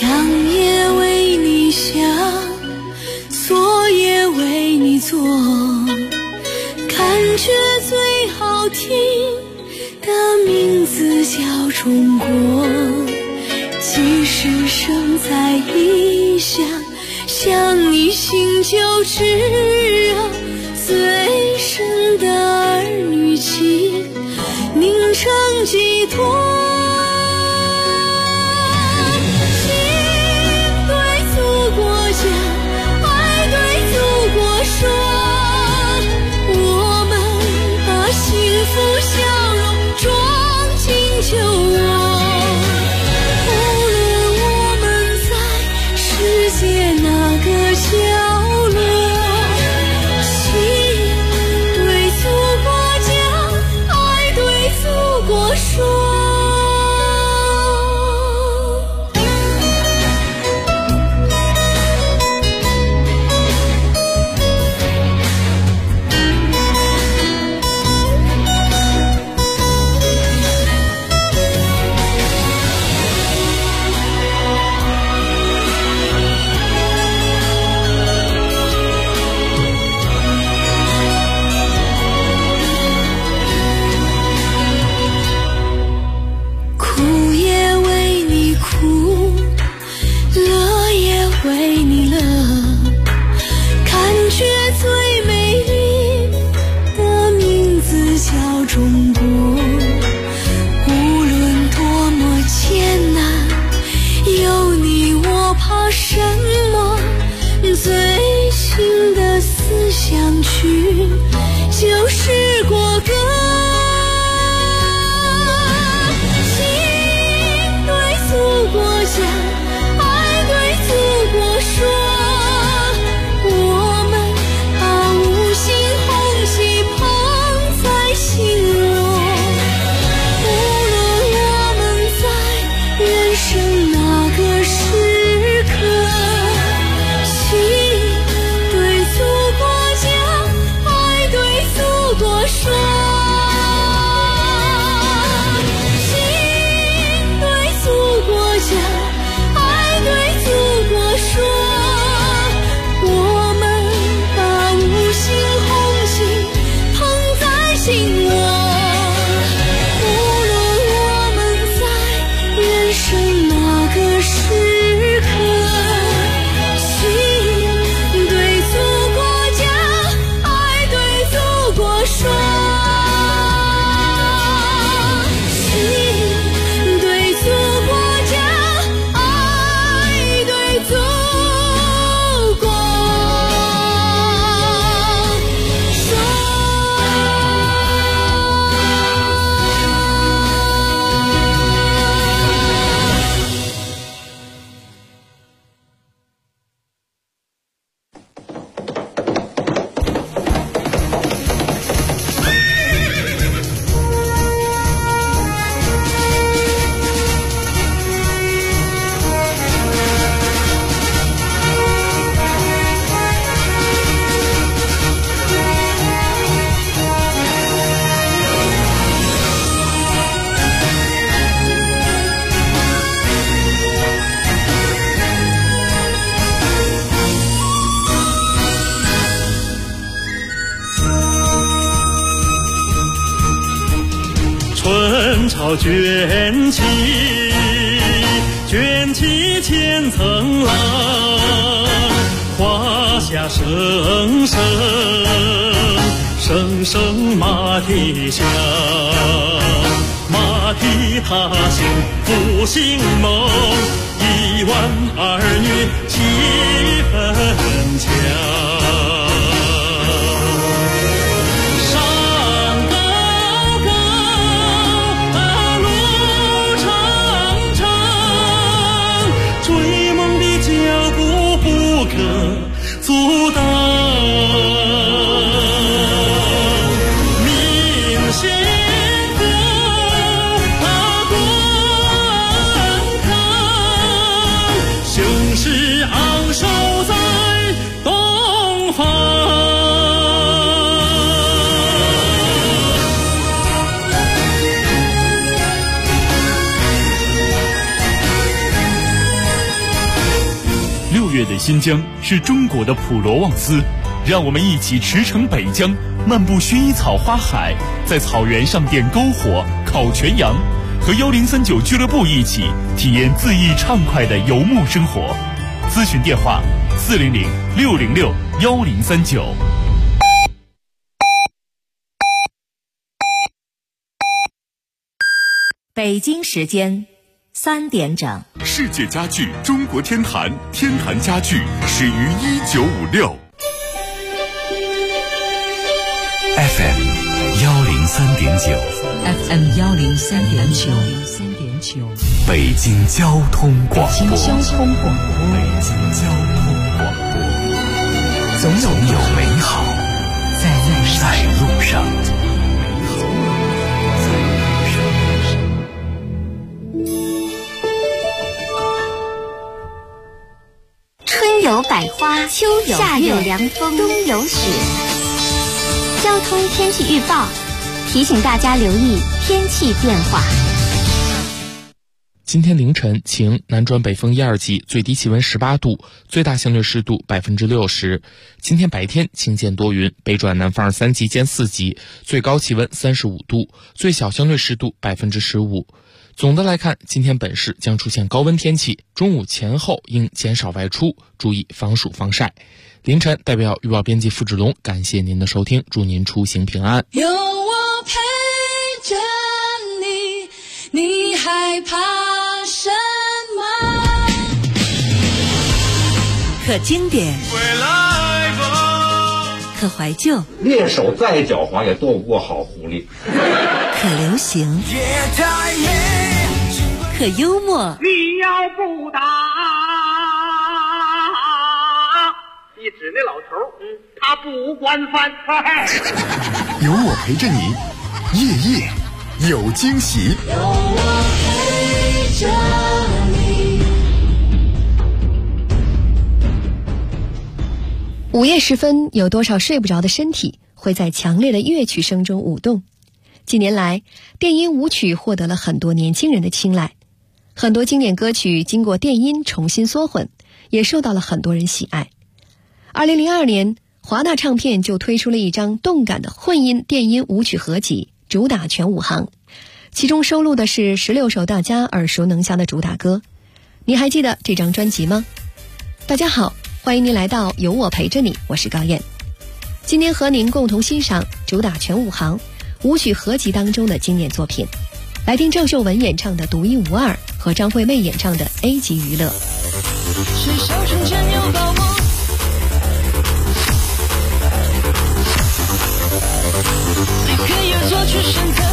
想也为你想，做也为你做，感觉最好听的名字叫中国。即使生在异乡，想你心就炙热，最深的儿女情凝成寄托。就是国歌，心对祖国讲，爱对祖国说，我们把五星红旗捧在心窝。无论我们在人生哪个时刻，心对祖国讲，爱对祖国说，心对祖国讲，爱对祖国说，我们把五星红旗捧在心窝。无论我们在人生哪个时刻，心对祖国讲，爱对祖国说，心对祖国讲，爱对祖国春潮卷起，卷起千层浪，华夏声声，声声马蹄响，马蹄踏行复兴梦，1万儿女气氛强。阻挡，明先锋观看，雄狮昂月的新疆是中国的普罗旺斯，让我们一起驰骋北疆，漫步薰衣草花海，在草原上点篝火、烤全羊，和1039俱乐部一起体验恣意畅快的游牧生活。咨询电话400-606-1039。 北京时间3点整。 世界家具中国天坛，天坛家具始于1956。 FM 103.9 FM 103.9， 北京交通广播。 北京交通广播， 总有美好在路上。 春有百花，秋有夏有凉风，冬有雪。交通天气预报提醒大家留意天气变化。 今天凌晨晴，南转北风1、2级，最低气温18度，最大相对湿度60%。今天白天晴间多云，北转南风3级兼4级，最高气温35度，最小相对湿度15%。总的来看，今天本市将出现高温天气，中午前后应减少外出，注意防暑防晒。凌晨代表预报编辑付志龙，感谢您的收听，祝您出行平安。 有我陪着你，你害怕什么？ 可经典，可怀旧， 猎手再狡猾也斗不过好狐狸。 可流行，可幽默。 你要不打，一指那老头，他不惯犯。 有我陪着你，夜夜有惊喜。 有我陪着你。 午夜时分，有多少睡不着的身体会在强烈的乐曲声中舞动？近年来，电音舞曲获得了很多年轻人的青睐，很多经典歌曲经过电音重新缩混，也受到了很多人喜爱。2002年，华纳唱片就推出了一张动感的混音电音舞曲合集，主打全5行，其中收录的是16首大家耳熟能详的主打歌。你还记得这张专辑吗？大家好，欢迎您来到有我陪着你，我是高燕。今天和您共同欣赏主打全5行舞曲合集当中的经典作品，来听郑秀文演唱的独一无二和张惠妹演唱的 A 级娱乐。 是小城真有把握，你可以做出选择，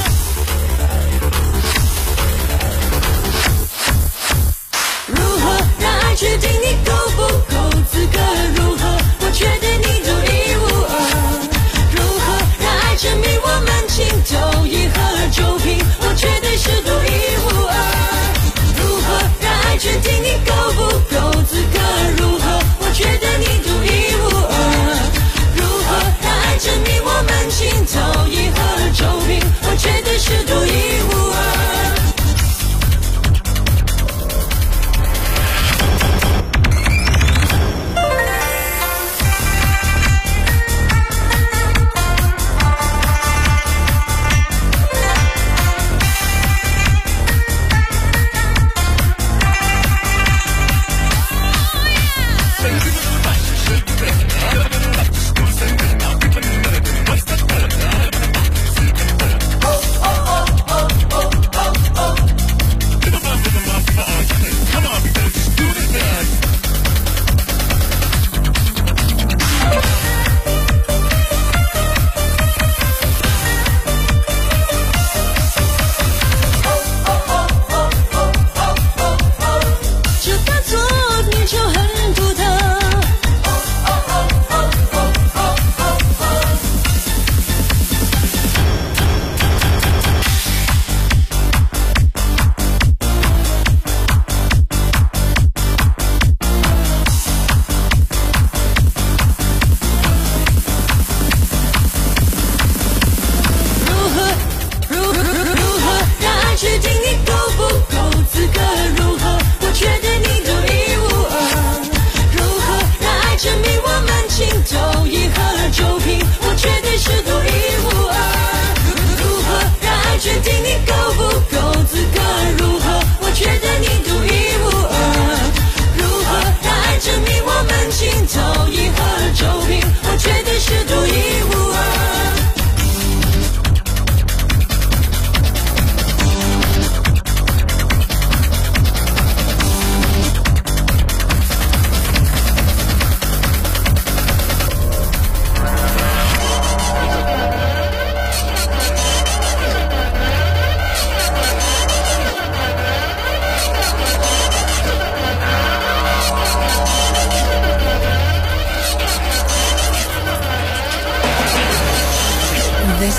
如何让爱决定你够不够资格，如何我觉得你独一无二，如何让爱证明我们情投意合，就凭我绝对是独一无二，如何让爱决定你够不够资格，如何我觉得你独一无二，如何让爱证明我们情投意合，就凭我绝对是独一无二。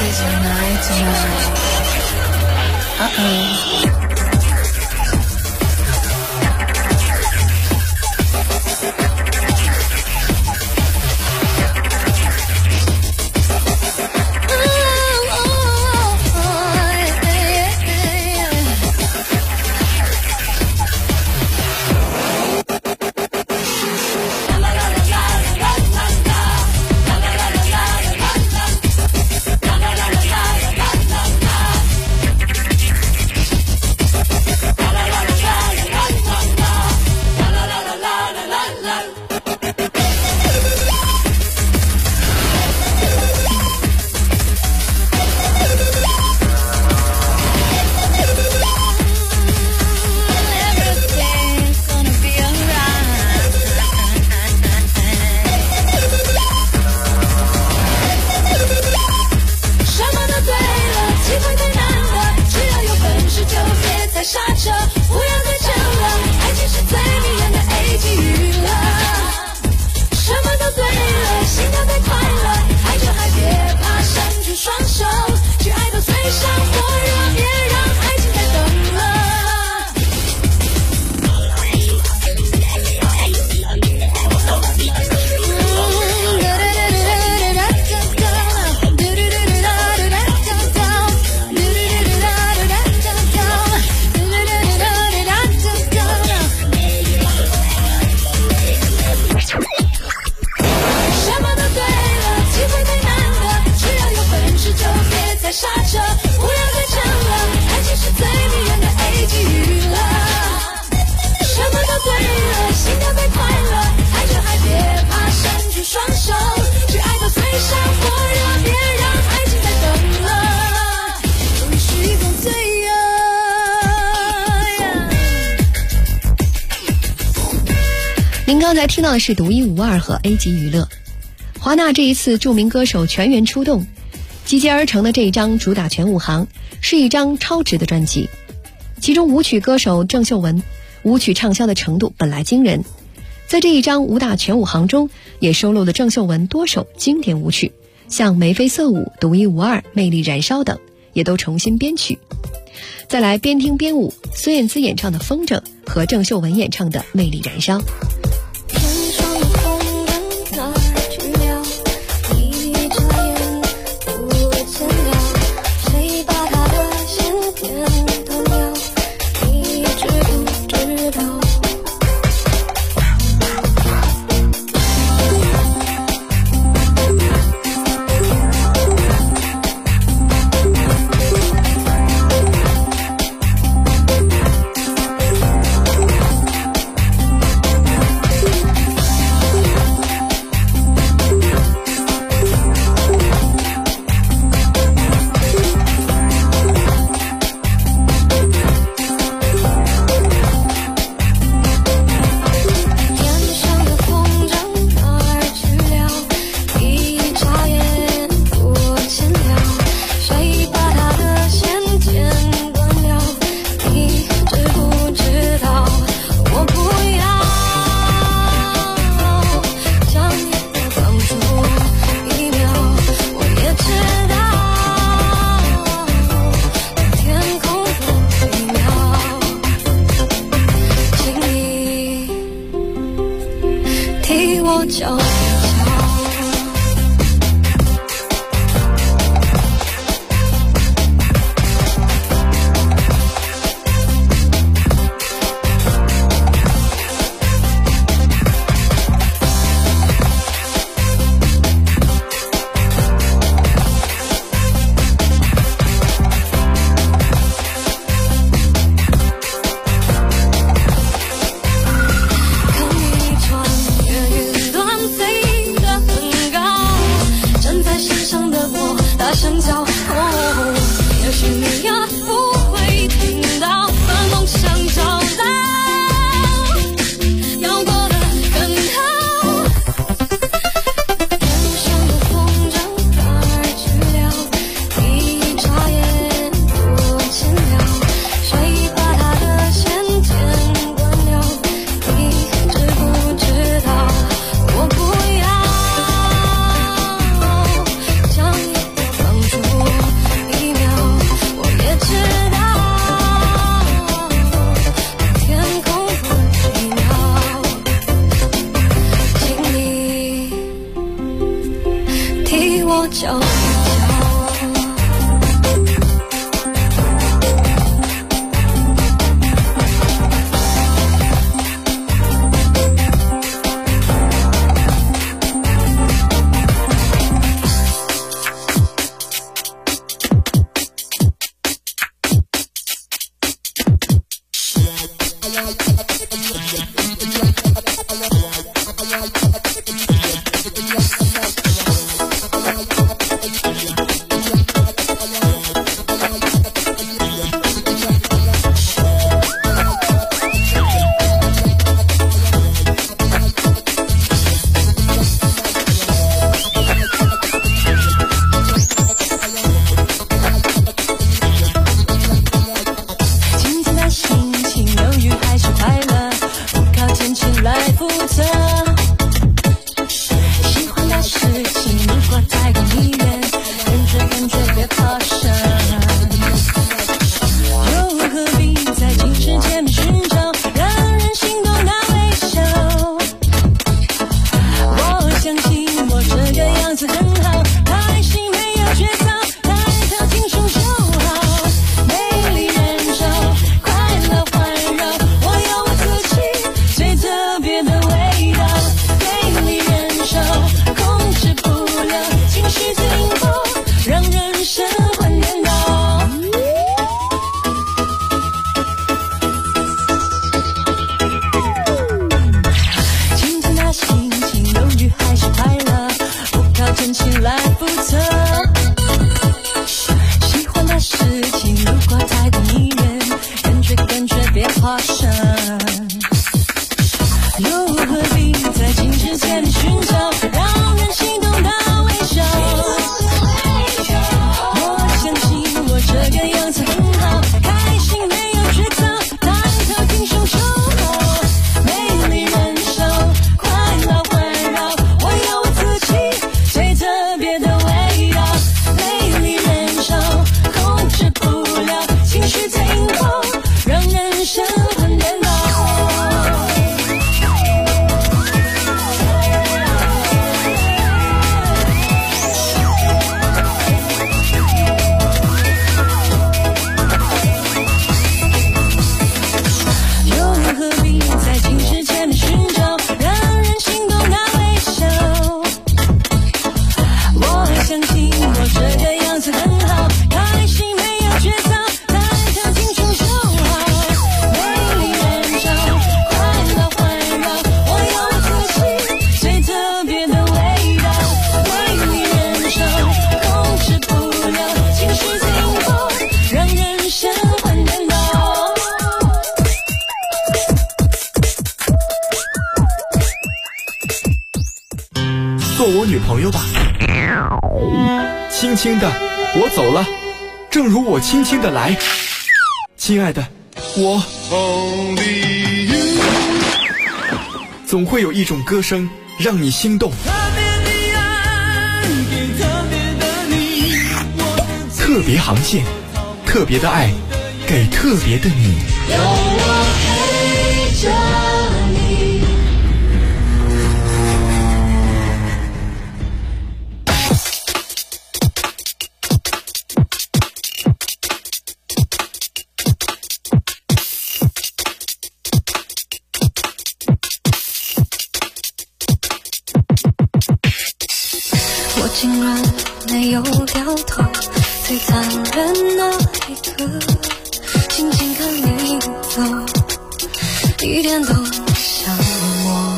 is your night tonight. 您刚才听到的是独一无二和 A 级娱乐。华纳这一次著名歌手全员出动，集结而成的这一张主打全5行是一张超值的专辑。其中舞曲歌手郑秀文舞曲畅销的程度本来惊人，在这一张武打全5行中也收录了郑秀文多首经典舞曲，像眉飞色舞、独一无二、魅力燃烧等也都重新编曲。再来边听边舞，孙燕姿演唱的《风筝》和郑秀文演唱的《魅力燃烧》。 say 教一教。 做我女朋友吧。轻轻的，我走了，正如我轻轻的来。亲爱的，我总会有一种歌声让你心动。特别航线，特别的爱，给特别的你。 有我陪着你。我竟然没有掉头，最残忍那一刻，静静看你走，一点都不像我。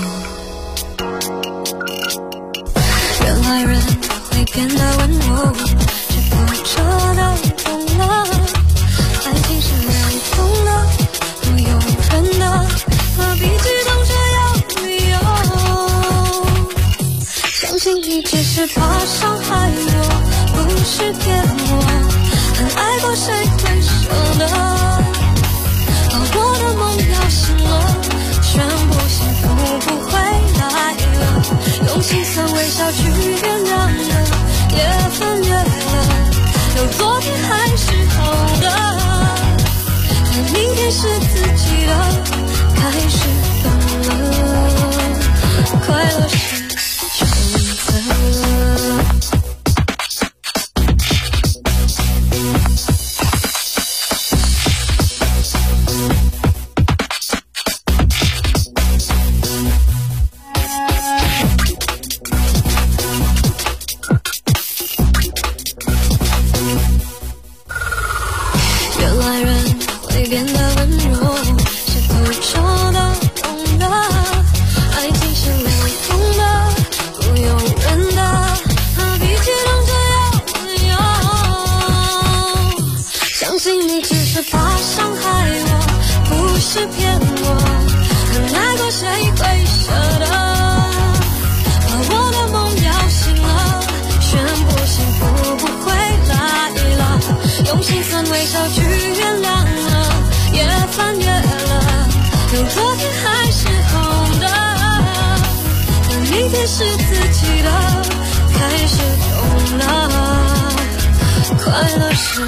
原来人会变得温柔，却不舍得懂了。爱情是流动的，不由人的，何必激动这样理由？相信你只是怕伤害我，不是骗我，很爱过谁会舍得？我的梦要醒了，全部幸福不回来了，用心酸微笑去原谅了，也翻越了，有昨天还是好的，但明天是自己的，开始懂了，快乐是选择。 微笑去原谅了，也翻越了，有昨天还是好的，但明天是自己的，开始懂了，快乐是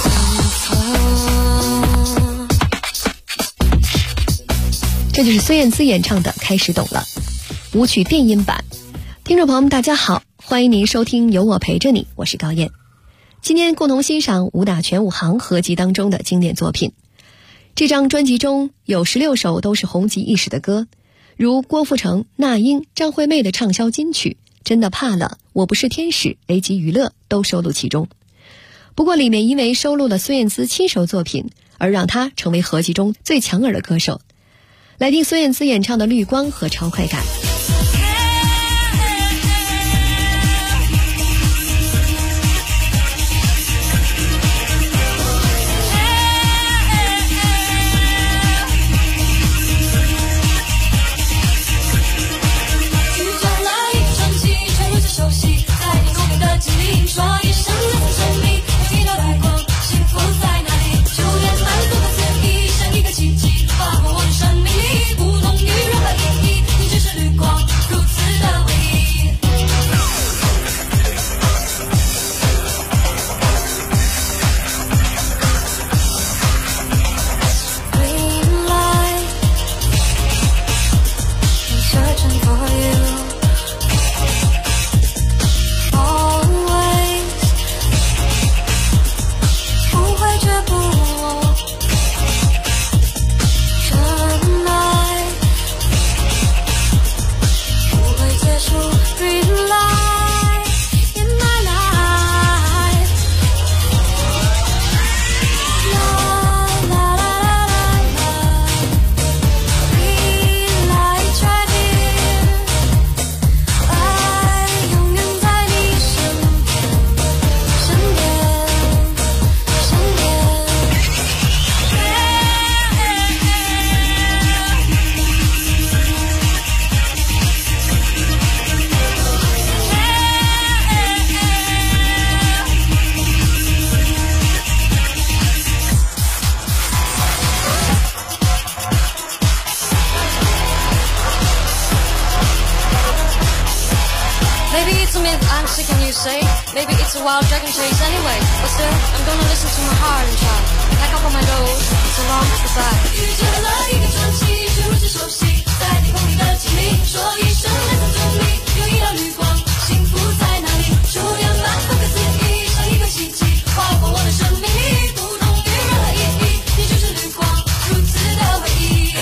这就是孙燕姿演唱的《开始懂了》舞曲电音版。听众朋友们大家好，欢迎您收听有我陪着你，我是高燕。今天共同欣赏武打全武行合集当中的经典作品。这张专辑中有16首都是红极一时的歌，如郭富城、那英、张惠妹的畅销金曲真的怕了、我不是天使、雷吉娱乐都收录其中。不过里面因为收录了孙燕姿亲手作品，而让她成为合集中最抢耳的歌手。来听孙燕姿演唱的《绿光》和《超快感》。 Maybe it's a wild dragon chase anyway, but still, I'm gonna listen to my heart and try. Pack up on my nose, it's a long goodbye. 遇见了一个传奇，却如此熟悉，在天空里的精灵，说一声来自中立，有一道绿光，幸福在哪里？初恋般不可思议，像一个奇迹，划过我的生命里，不同于任何意义，你就是绿光，如此的唯一。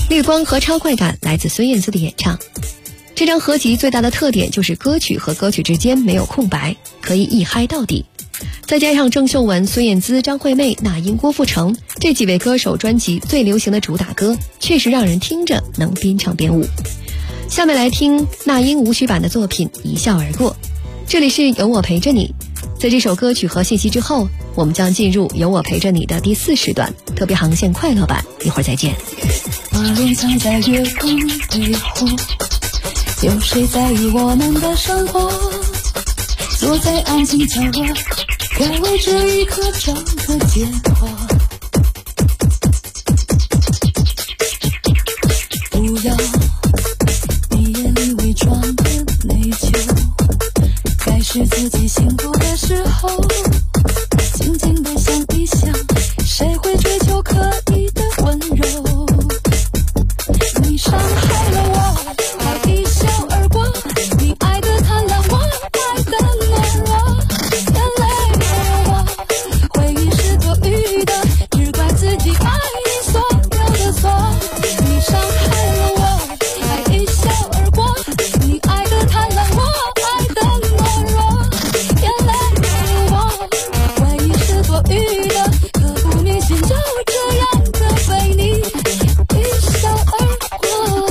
绿光和超快感来自孙燕姿的演唱。这张合集最大的特点就是歌曲和歌曲之间没有空白，可以一嗨到底。再加上郑秀文、孙燕姿、张惠妹、那英、郭富城这几位歌手专辑最流行的主打歌，确实让人听着能边唱边舞。下面来听那英舞曲版的作品《一笑而过》。这里是有我陪着你，在这首歌曲和信息之后，我们将进入有我陪着你的第4时段特别航线快乐版，一会儿再见。 花轮藏在月光背后，有谁在意我们的生活？坐在安静角落，要为这一刻找个结果。不要你眼里伪装的内疚，该是自己幸福的时候，静静地想一想，谁会追求可以的温柔？你伤害了我，还一笑而过，你爱的贪婪，我爱的懦弱，眼泪流过，回忆是多余的，只怪自己爱你所有的错。你伤害了我，还一笑而过，你爱的贪婪，我爱的懦弱，眼泪流过，回忆是多余的，刻骨铭心，就这样的被你一笑而过。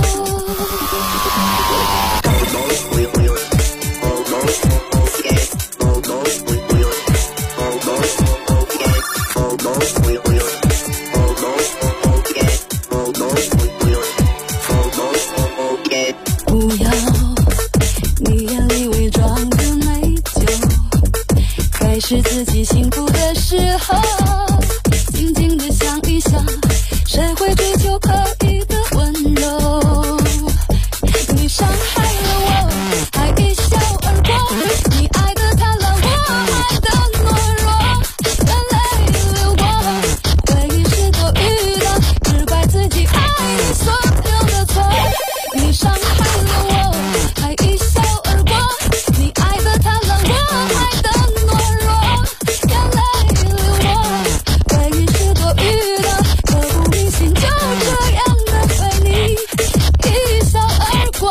不要你眼里伪装的内疚，该是自己幸福的时候，静静地想一想，谁会追求可以的温柔？你伤害了我，还一笑而过，你爱的贪婪，我爱的懦弱，眼泪流过，回忆是多余的，只怪自己爱你所有的错。你伤害了我，还一笑而过，你爱的贪婪，我爱的懦弱，眼泪流过，回忆是多余的，刻骨铭心，就这样的被你一笑而过。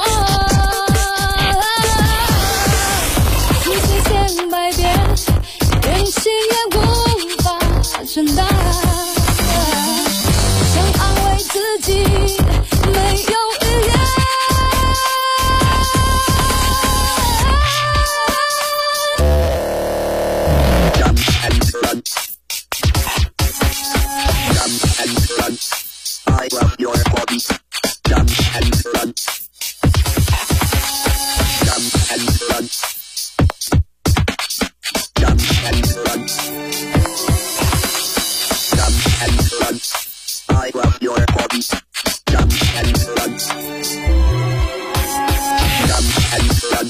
你千千百遍，任性也无法承担，想安慰自己，没有语言。 I love your body. Jump and run. Jump and run. Jump and run. Jump and run. I love your body. Jump and run. Jump and run.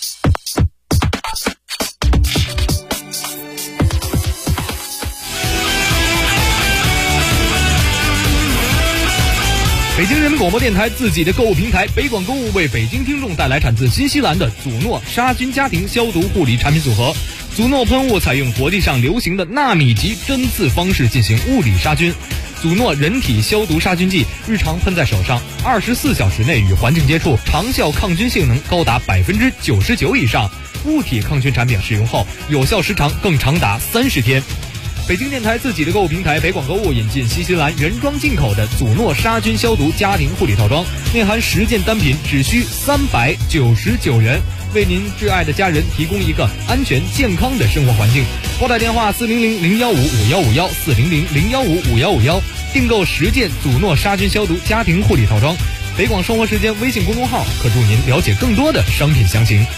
北京人民广播电台自己的购物平台北广购物为北京听众带来产自新西兰的祖诺杀菌家庭消毒护理产品组合。祖诺喷雾采用国际上流行的纳米级针刺方式进行物理杀菌。祖诺人体消毒杀菌剂日常喷在手上，24小时内与环境接触，长效抗菌性能高达99%以上。物体抗菌产品使用后有效时长更长达30天。北京电台自己的购物平台北广购物引进新西兰原装进口的祖诺杀菌消毒家庭护理套装，内含10件单品，只需399元，为您挚爱的家人提供一个安全健康的生活环境。拨打电话400-015-5151 400-015-5151，订购10件祖诺杀菌消毒家庭护理套装。北广生活时间微信公众号可助您了解更多的商品详情。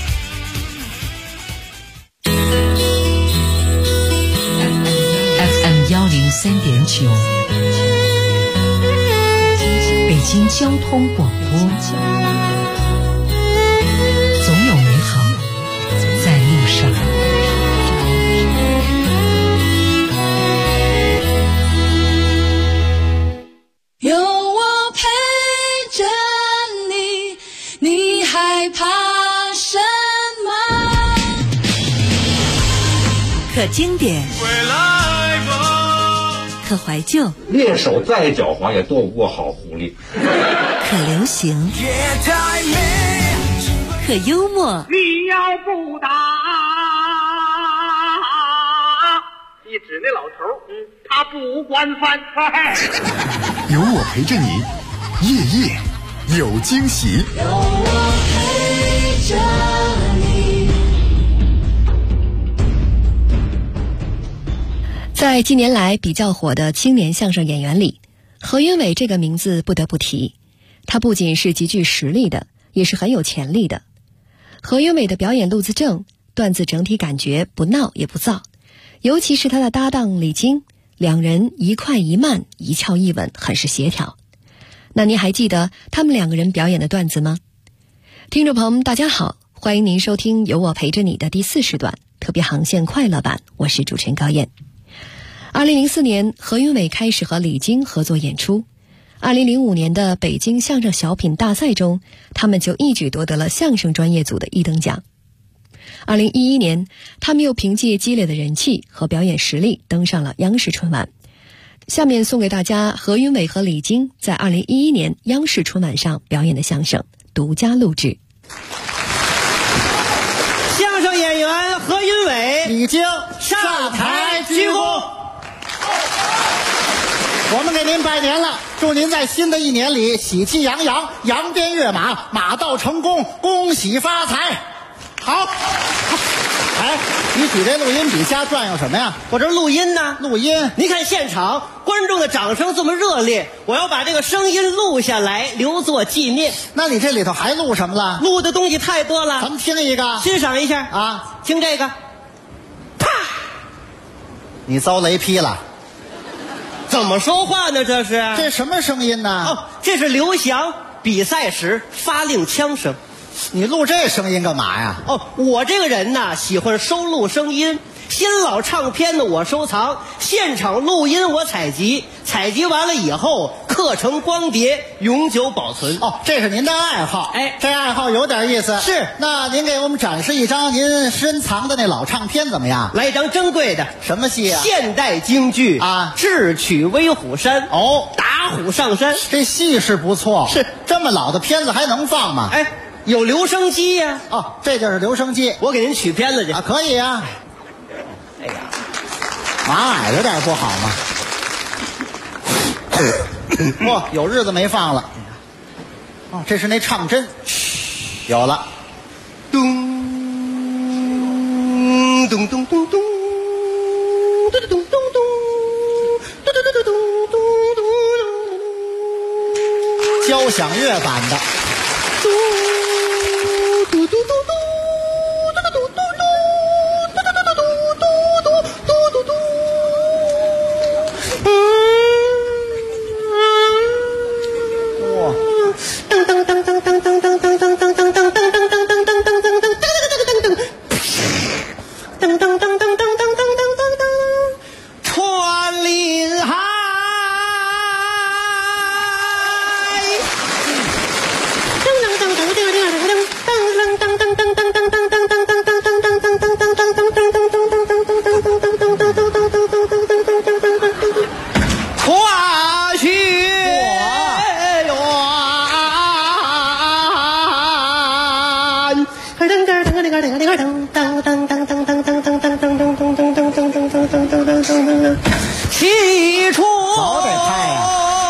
103.9，北京交通广播，总有美好在路上。 有我陪着你，你害怕什么？ 可经典， 可怀旧， 猎手再狡猾也躲不过好狐狸。 可流行，可幽默。 你要不打，一指那老头他不惯犯。 有我陪着你，夜夜有惊喜。 有我陪着你。 在近年来比较火的青年相声演员里，何云伟这个名字不得不提。他不仅是极具实力的，也是很有潜力的。何云伟的表演路子正，段子整体感觉不闹也不燥，尤其是他的搭档李菁，两人一快一慢，一翘一稳，很是协调。那您还记得他们两个人表演的段子吗？听众朋友们大家好，欢迎您收听有我陪着你的第4时段特别航线快乐版，我是主持人高燕。2004年，何云伟开始和李菁合作演出。2005年的北京相声小品大赛中，他们就一举夺得了相声专业组的1等奖。2011年，他们又凭借激烈的人气和表演实力登上了央视春晚。下面送给大家何云伟和李菁在2011年央视春晚上表演的相声，独家录制。 相声演员何云伟、 李菁上台鞠躬。 我们给您拜年了，祝您在新的一年里喜气洋洋，扬鞭跃马，马到成功，恭喜发财。好，哎，你举这录音笔瞎转悠什么呀？ 我这录音呢。 录音？ 您看现场观众的掌声这么热烈，我要把这个声音录下来，留作纪念。 那你这里头还录什么了？ 录的东西太多了， 咱们听一个， 欣赏一下啊。 听这个，啪！ 你遭雷劈了。 怎么说话呢？这是这什么声音呢？ 哦，这是刘翔比赛时发令枪声。 你录这声音干嘛呀？ 哦，我这个人呢，喜欢收录声音，新老唱片呢我收藏，现场录音我采集，采集完了以后刻成光碟，永久保存。 哦，这是您的爱好。 哎， 这爱好有点意思。 是， 那您给我们展示一张您深藏的那老唱片怎么样？ 来一张珍贵的。 什么戏啊？ 现代京剧啊， 智取威虎山。 哦， 打虎上山。 这戏是不错。 是， 这么老的片子还能放吗？ 哎，有留声机呀。 哦，这就是留声机。 我给您取片子去啊，可以啊。 哎呀， 马矮着点不好吗？嚯，有日子没放了。哦，这是那唱针，有了。 咚咚咚咚咚，咚咚咚咚咚，咚咚咚咚咚咚咚， 交响乐版的。 嘟嘟嘟嘟嘟。起床早得拍呀！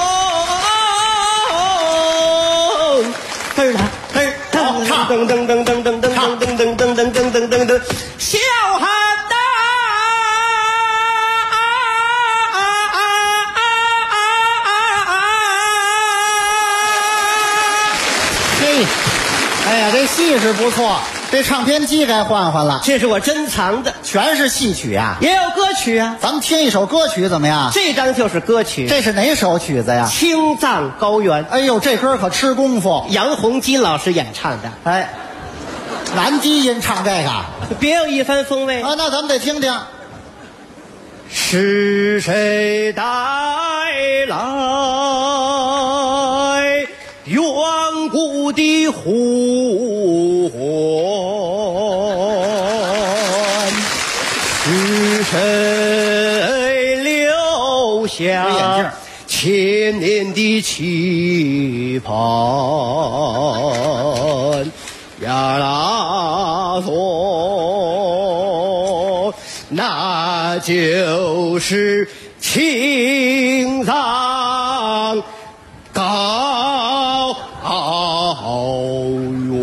噔噔噔噔噔噔噔噔噔噔噔噔噔噔噔，小汉呐！ 嘿，哎呀，这戏是不错，这唱片机该换换了。 这是我珍藏的， 全是戏曲啊， 也有歌曲啊。 咱们听一首歌曲怎么样？ 这张就是歌曲。 这是哪首曲子呀？ 青藏高原。 哎呦，这歌可吃功夫。 杨洪基老师演唱的。 哎，男低音唱这个， 别有一番风味啊。那咱们得听听。 是谁带来远古的呼唤？是谁留下的期盼呀啦嗦，那就是青藏高原。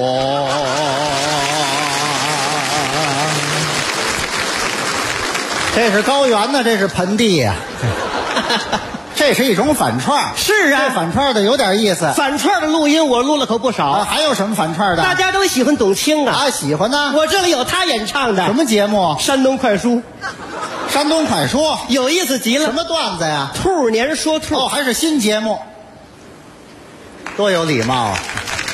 这是高原呢，这是盆地呀、这是一种反串。 是啊， 这反串的有点意思。 反串的录音我录了可不少。 还有什么反串的？ 大家都喜欢董卿啊。 喜欢呢。 我这里有他演唱的。 什么节目？ 山东快书。 山东快书有意思极了。 什么段子呀？ 兔年说兔。 还是新节目。多有礼貌啊！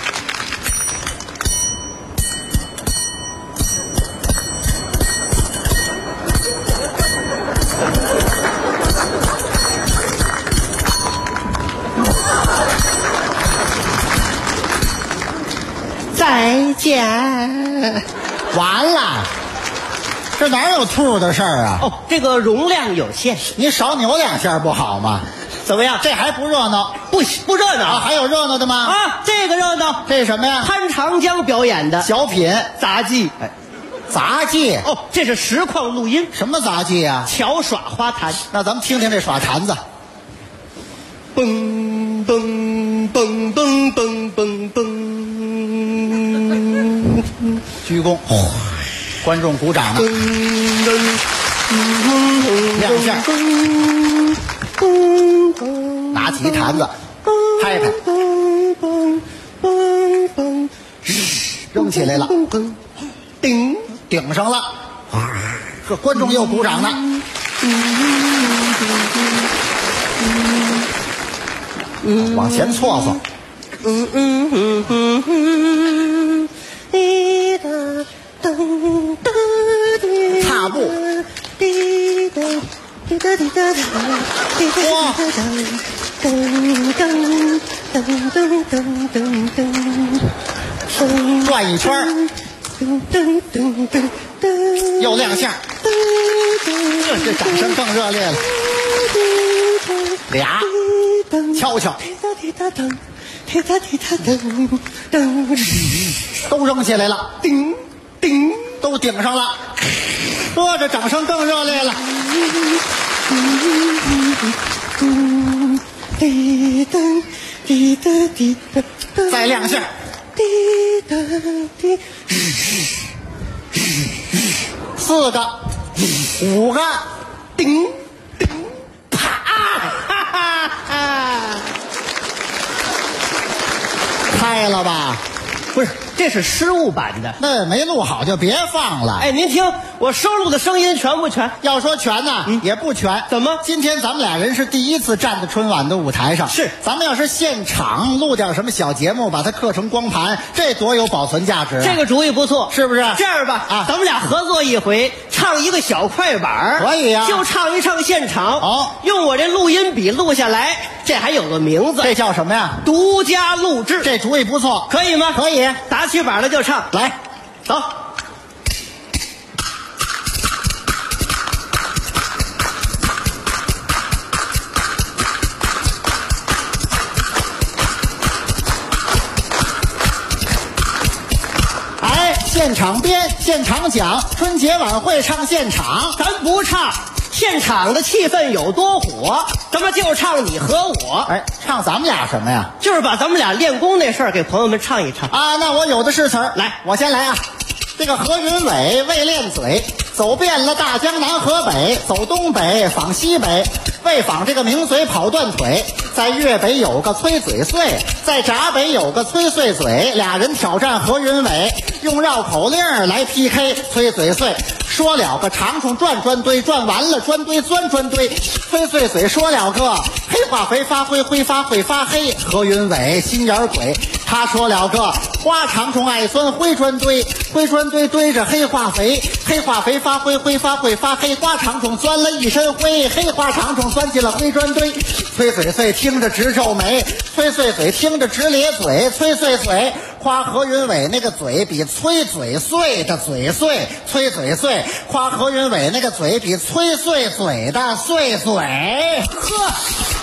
再见。 完了，这哪有兔的事儿啊？ 这个容量有限， 你少扭两下不好吗？ 怎么样？ 这还不热闹？ 不热闹还有热闹的吗？ 这个热闹。 这是什么呀？ 潘长江表演的小品杂技。 杂技这是实况录音。 什么杂技呀？ 巧耍花坛。 那咱们听听这耍坛子。 蹦蹦蹦蹦蹦蹦蹦， 鞠躬，观众鼓掌呢。亮相，拿起一坛子，拍拍，扔起来了，顶上了，这观众又鼓掌呢。往前搓搓，踏步，转一圈，又亮相，这掌声更热烈了。俩敲敲，都扔下来了，叮叮，都顶上了，这掌声更热烈了。再亮相，4个5个，叮叮啪，开了吧？ 不是，这是失误版的， 那没录好就别放了。 您听我收录的声音全不全？ 要说全呢，也不全。 怎么？ 今天咱们俩人是第一次站在春晚的舞台上， 是。 咱们要是现场录点什么小节目，把它刻成光盘，这多有保存价值。 这个主意不错， 是不是？ 这样吧，咱们俩合作一回，唱一个小快板。 可以呀， 就唱一唱现场。用我这录音笔录下来，这还有个名字， 这叫什么呀？ 独家录制。 这主意不错， 可以吗？ 可以， 打起板来就唱。 来， 走。 现场编，现场讲，春节晚会唱现场， 咱不唱。现场的气氛有多火，咱们就唱你和我。 唱咱们俩什么呀？ 就是把咱们俩练功那事儿给朋友们唱一唱啊。那我有的是词儿，来，我先来啊。这个何云伟为练嘴，走遍了大江南河北，走东北访西北，为访这个名嘴跑断腿。在粤北有个崔嘴碎，在闸北有个崔碎嘴，俩人挑战何云伟，用绕口令来 PK 崔嘴碎。说了个长虫转砖堆，转完了砖堆钻砖堆。崔碎嘴说了个黑化肥发灰，挥发会发黑。何云伟心眼鬼，他说了个花长虫爱钻灰砖堆，灰砖堆堆着黑化肥，黑化肥发灰，挥发会发黑。花长虫钻了一身灰，黑花长虫钻进了灰砖堆。崔嘴碎听着直皱眉，崔碎嘴听着直咧嘴，崔碎嘴夸何云伟那个嘴比崔嘴碎的嘴碎，崔嘴碎夸何云伟那个嘴比崔碎嘴的碎嘴。呵。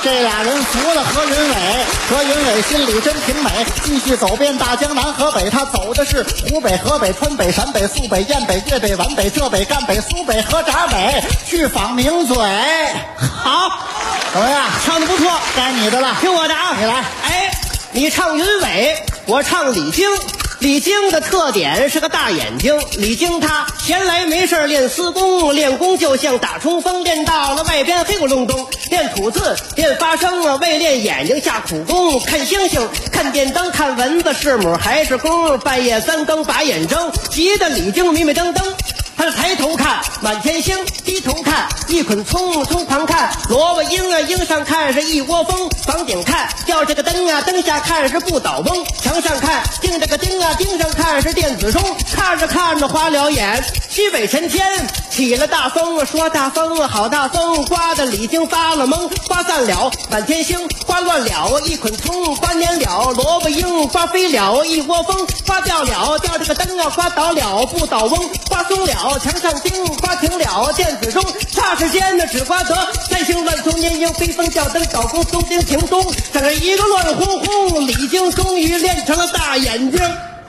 这俩人服了何云伟，何云伟心里真挺美。继续走遍大江南河北，他走的是湖北、河北、川北、陕北、苏北、燕北、粤北、皖北、浙北、赣北、苏北和闸北，去访名嘴。 好， 怎么样？ 唱的不错， 该你的了， 听我的啊！ 你来。 哎，你唱云伟，我唱李菁。李菁的特点是个大眼睛，李菁他闲来没事练私功，练功就像打冲锋，练到了外边黑咕隆咚，练吐字练发声啊，为练眼睛下苦功，看星星看电灯看蚊子是母还是公，半夜三更把眼睁，急得李菁迷迷瞪瞪。他抬头看满天星，低头看一捆葱，葱旁看萝卜缨啊，缨上看是一窝蜂，房顶看吊这个灯啊，灯下看是不倒翁，墙上看钉这个钉啊，钉上看是电子钟，看着看着花了眼。西北晨天起了大风啊，说大风啊好大风，刮得李菁发了懵，刮散了满天星，刮乱了一捆葱，刮蔫了萝卜缨，刮飞了一窝蜂，刮掉了吊这个灯啊，刮倒了不倒翁，刮松了墙上钉，刮停了电子钟，霎时间呢只刮得三星乱从年鹰飞风吊灯倒弓松钉停钟，整个一个乱哄哄，李菁终于练成了大眼睛。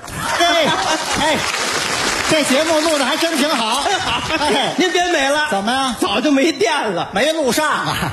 这节目录的还真挺好。 哎，您别美了， 怎么样？ 早就没电了， 没录上啊。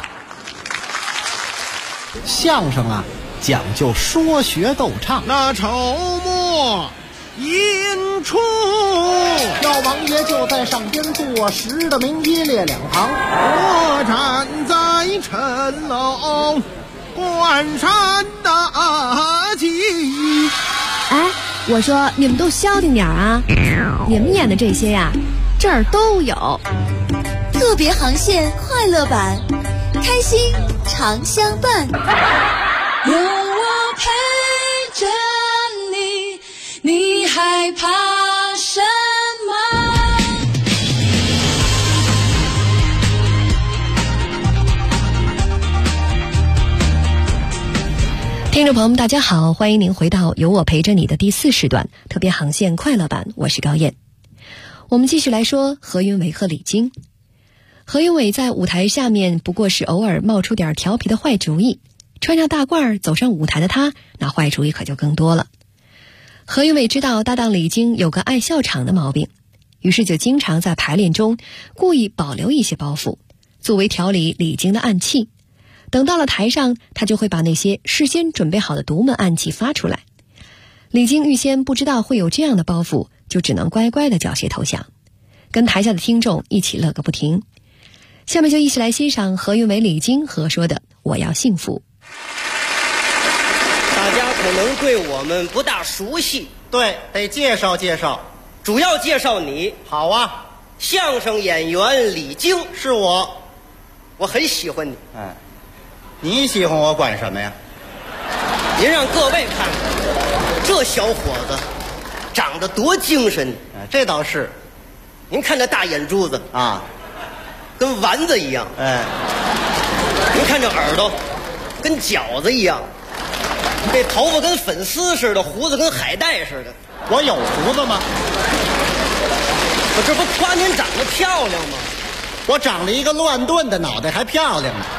相声啊，讲究说学逗唱。 那筹末引出， 赵王爷就在上边坐，十的名医列两旁， 我站在城楼观山大吉。 哎，我说你们都消停点啊！你们演的这些呀，这儿都有。 特别航线快乐版，开心常相伴。 有我陪着你，你害怕什么？ 听众朋友们大家好，欢迎您回到有我陪着你的第4时段特别航线快乐版，我是高燕。我们继续来说何云伟和李菁。何云伟在舞台下面不过是偶尔冒出点调皮的坏主意，穿上大褂走上舞台的他，那坏主意可就更多了。何云伟知道搭档李菁有个爱笑场的毛病，于是就经常在排练中故意保留一些包袱，作为调理李菁的暗器。等到了台上，他就会把那些事先准备好的独门暗器发出来。李菁预先不知道会有这样的包袱，就只能乖乖地缴械投降，跟台下的听众一起乐个不停。下面就一起来欣赏何云伟、李菁合说的《我要幸福》。 大家可能对我们不大熟悉， 对，得介绍介绍。 主要介绍你。 好啊， 相声演员李菁， 是我很喜欢你。 哎，你喜欢我管什么呀？ 您让各位看看，这小伙子长得多精神。 这倒是。 您看这大眼珠子啊， 跟丸子一样。 哎， 您看这耳朵，跟饺子一样。这头发跟粉丝似的，胡子跟海带似的。 我有胡子吗？ 我这不夸您长得漂亮吗？ 我长了一个乱炖的脑袋，还漂亮呢。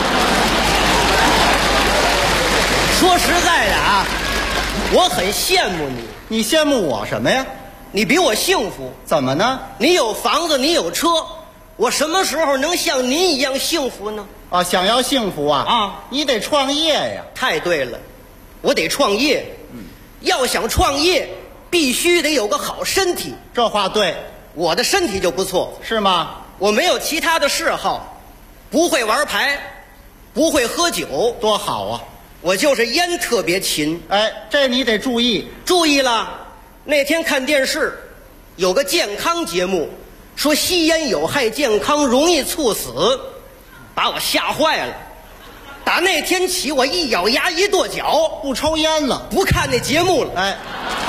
说实在的啊，我很羡慕你。 你羡慕我什么呀？ 你比我幸福。 怎么呢？ 你有房子，你有车，我什么时候能像您一样幸福呢？ 啊，想要幸福啊？ 啊， 你得创业呀。 太对了，我得创业。要想创业，必须得有个好身体。 这话对。 我的身体就不错。 是吗？ 我没有其他的嗜好，不会玩牌，不会喝酒。 多好啊！ 我就是烟特别勤。 哎，这你得注意。 注意了。那天看电视有个健康节目，说吸烟有害健康，容易猝死，把我吓坏了。打那天起，我一咬牙一跺脚， 不抽烟了， 不看那节目了。 哎，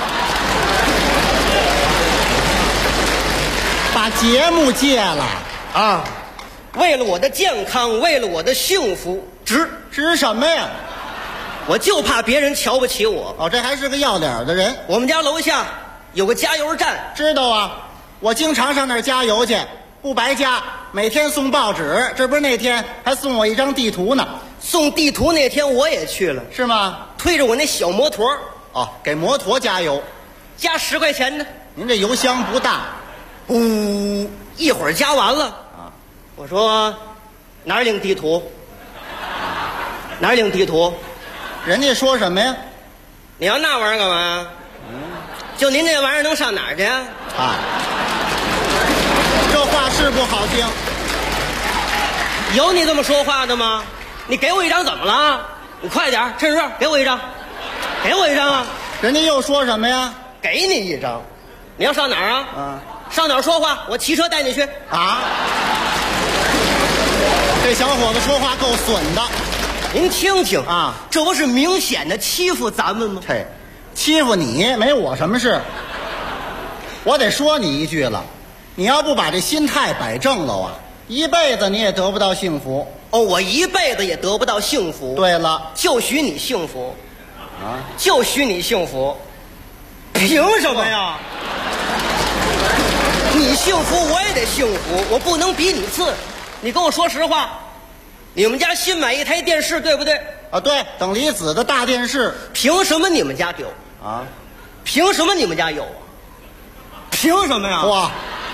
把节目戒了啊！为了我的健康，为了我的幸福， 值什么呀？ 我就怕别人瞧不起我。 哦，这还是个要脸的人。 我们家楼下有个加油站， 知道啊？我经常上那儿加油去，不白加，每天送报纸。这不是那天还送我一张地图呢， 送地图那天我也去了， 是吗？ 推着我那小摩托， 哦，给摩托加油， 加10块钱呢。 您这油箱不大， 一会儿加完了啊。 我说哪儿领地图？哪儿领地图？ 人家说什么呀？ 你要那玩意儿干嘛呀？就您这玩意儿能上哪儿去啊？ 这话是不好听。 有你这么说话的吗？你给我一张怎么了？你快点，趁热给我一张，给我一张啊！ 人家又说什么呀？ 给你一张。你要上哪儿啊？上哪儿说话？我骑车带你去。 啊！这小伙子说话够损的。 您听听啊， 这不是明显的欺负咱们吗？ 嘿，欺负你没我什么事。我得说你一句了，你要不把这心态摆正了啊，一辈子你也得不到幸福。 哦，我一辈子也得不到幸福。 对了， 就许你幸福， 啊， 就许你幸福，凭什么呀？你幸福我也得幸福，我不能比你次。你跟我说实话，你们家新买一台电视对不对？ 啊，对，等离子的大电视。 凭什么你们家有啊？ 凭什么你们家有啊？凭什么呀？ 哇，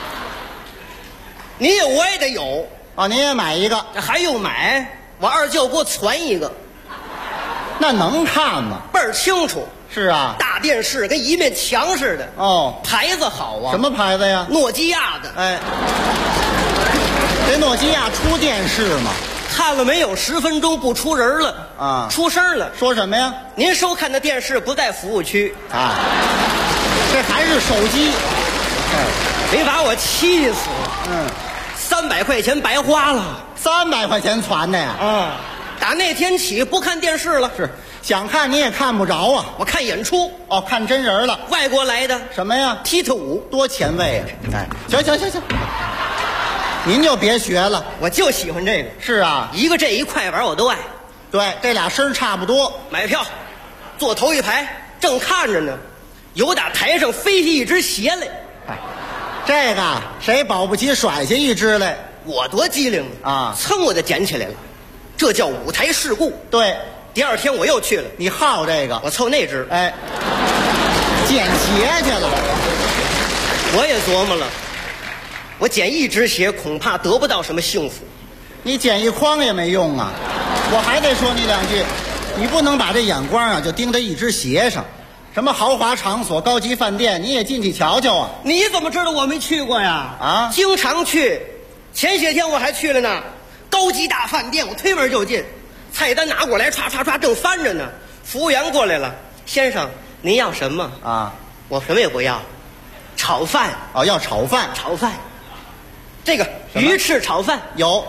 你有我也得有啊！您也买一个， 还用买？我二舅给我传一个， 那能看吗？ 倍儿清楚。 是啊， 大电视跟一面墙似的。 哦， 牌子好啊。 什么牌子呀？ 诺基亚的。 哎，这诺基亚出电视吗？ 看了没有？10分钟不出人了啊， 出声了。 说什么呀？ 您收看的电视不在服务区啊，这还是手机。 没把我气死。300块钱白花了。 300块钱传的呀？ 啊，打那天起不看电视了。 是，想看你也看不着啊。 我看演出。 哦，看真人了。 外国来的。 什么呀？ 踢踏舞， 多前卫啊！哎，行，您就别学了， 我就喜欢这个。 是啊， 一个这一快板我都爱。 对，这俩声差不多。 买票，坐头一排，正看着呢，有打台上飞下一只鞋来。 哎，这个谁保不齐甩下一只来？ 我多机灵啊！ 噌我就捡起来了，这叫舞台事故。 对， 第二天我又去了。 你好这个？ 我凑那只。 哎，捡鞋去了。 我也琢磨了，我捡一只鞋恐怕得不到什么幸福。 你捡一筐也没用啊！我还得说你两句，你不能把这眼光啊就盯在一只鞋上。什么豪华场所、高级饭店，你也进去瞧瞧啊！ 你怎么知道我没去过呀？ 啊， 经常去。前些天我还去了呢，高级大饭店，我推门就进，菜单拿过来，唰唰唰，正翻着呢。服务员过来了，先生，您要什么啊？ 我什么也不要，炒饭。 哦，要炒饭。 炒饭，这个鱼翅炒饭有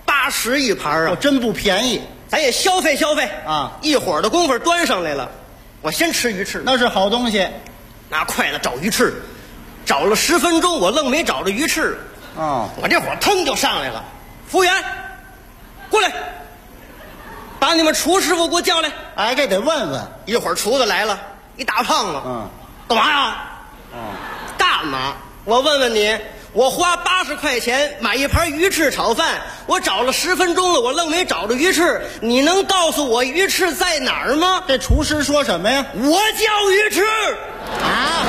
80一盘啊， 真不便宜。 咱也消费消费啊！ 一会儿的功夫端上来了，我先吃鱼翅， 那是好东西。 拿筷子找鱼翅，找了10分钟，我愣没找着鱼翅。 哦， 我这火腾就上来了。服务员，过来，把你们厨师傅给我叫来。 哎，这得问问。 一会儿厨子来了，一大胖子。干嘛呀？干嘛？我问问你，我花80块钱买一盘鱼翅炒饭，我找了10分钟了，我愣没找着鱼翅。你能告诉我鱼翅在哪儿吗？ 这厨师说什么呀？ 我叫鱼翅啊！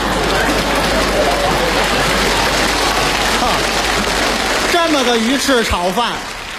这么个鱼翅炒饭，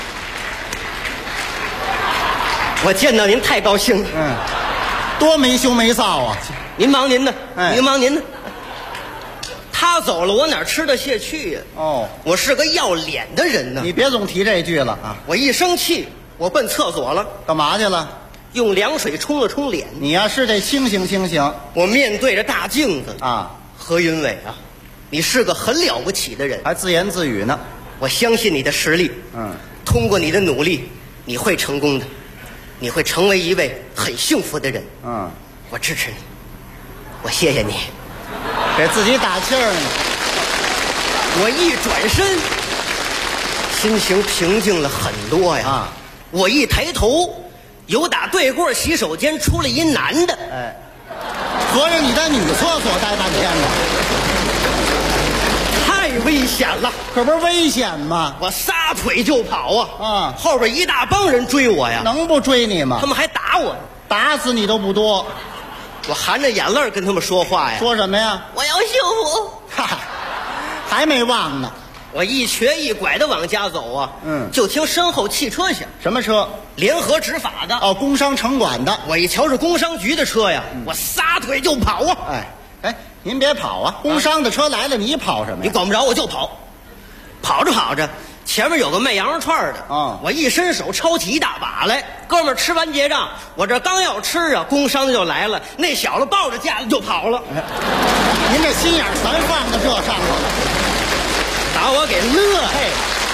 我见到您太高兴了。 多没羞没臊啊！ 您忙您的， 哎， 您忙您的。他走了，我哪吃得下去呀？ 哦， 我是个要脸的人呢。 你别总提这句了啊！ 我一生气，我奔厕所了。 干嘛去了？ 用凉水冲了冲脸。 你呀，是得清醒清醒。 我面对着大镜子啊， 何云伟啊，你是个很了不起的人， 还自言自语呢。 我相信你的实力，通过你的努力，你会成功的，你会成为一位很幸福的人。我支持你，我谢谢你， 给自己打气儿呢。 我一转身，心情平静了很多呀。我一抬头，有打对过洗手间出来一男的。 哎，合着你在女厕所待半天呢？ 太太危险了， 可不是危险吗？ 我撒腿就跑啊！ 啊， 后边一大帮人追我呀， 能不追你吗？ 他们还打我， 打死你都不多。 我含着眼泪跟他们说话呀， 说什么呀？ 我要幸福， 哈，还没忘呢。 我一瘸一拐的往家走啊，就听身后汽车响。 什么车？ 联合执法的。 哦，工商城管的。 我一瞧是工商局的车呀，我撒腿就跑啊！ 哎，您别跑啊！工商的车来了，你跑什么呀？ 你管不着，我就跑。跑着跑着，前面有个卖羊肉串的，我一伸手抄起一大把来。哥们儿吃完结账，我这刚要吃啊，工商的就来了，那小子抱着架子就跑了。 您这心眼全放在这上头了， 把我给乐嘿！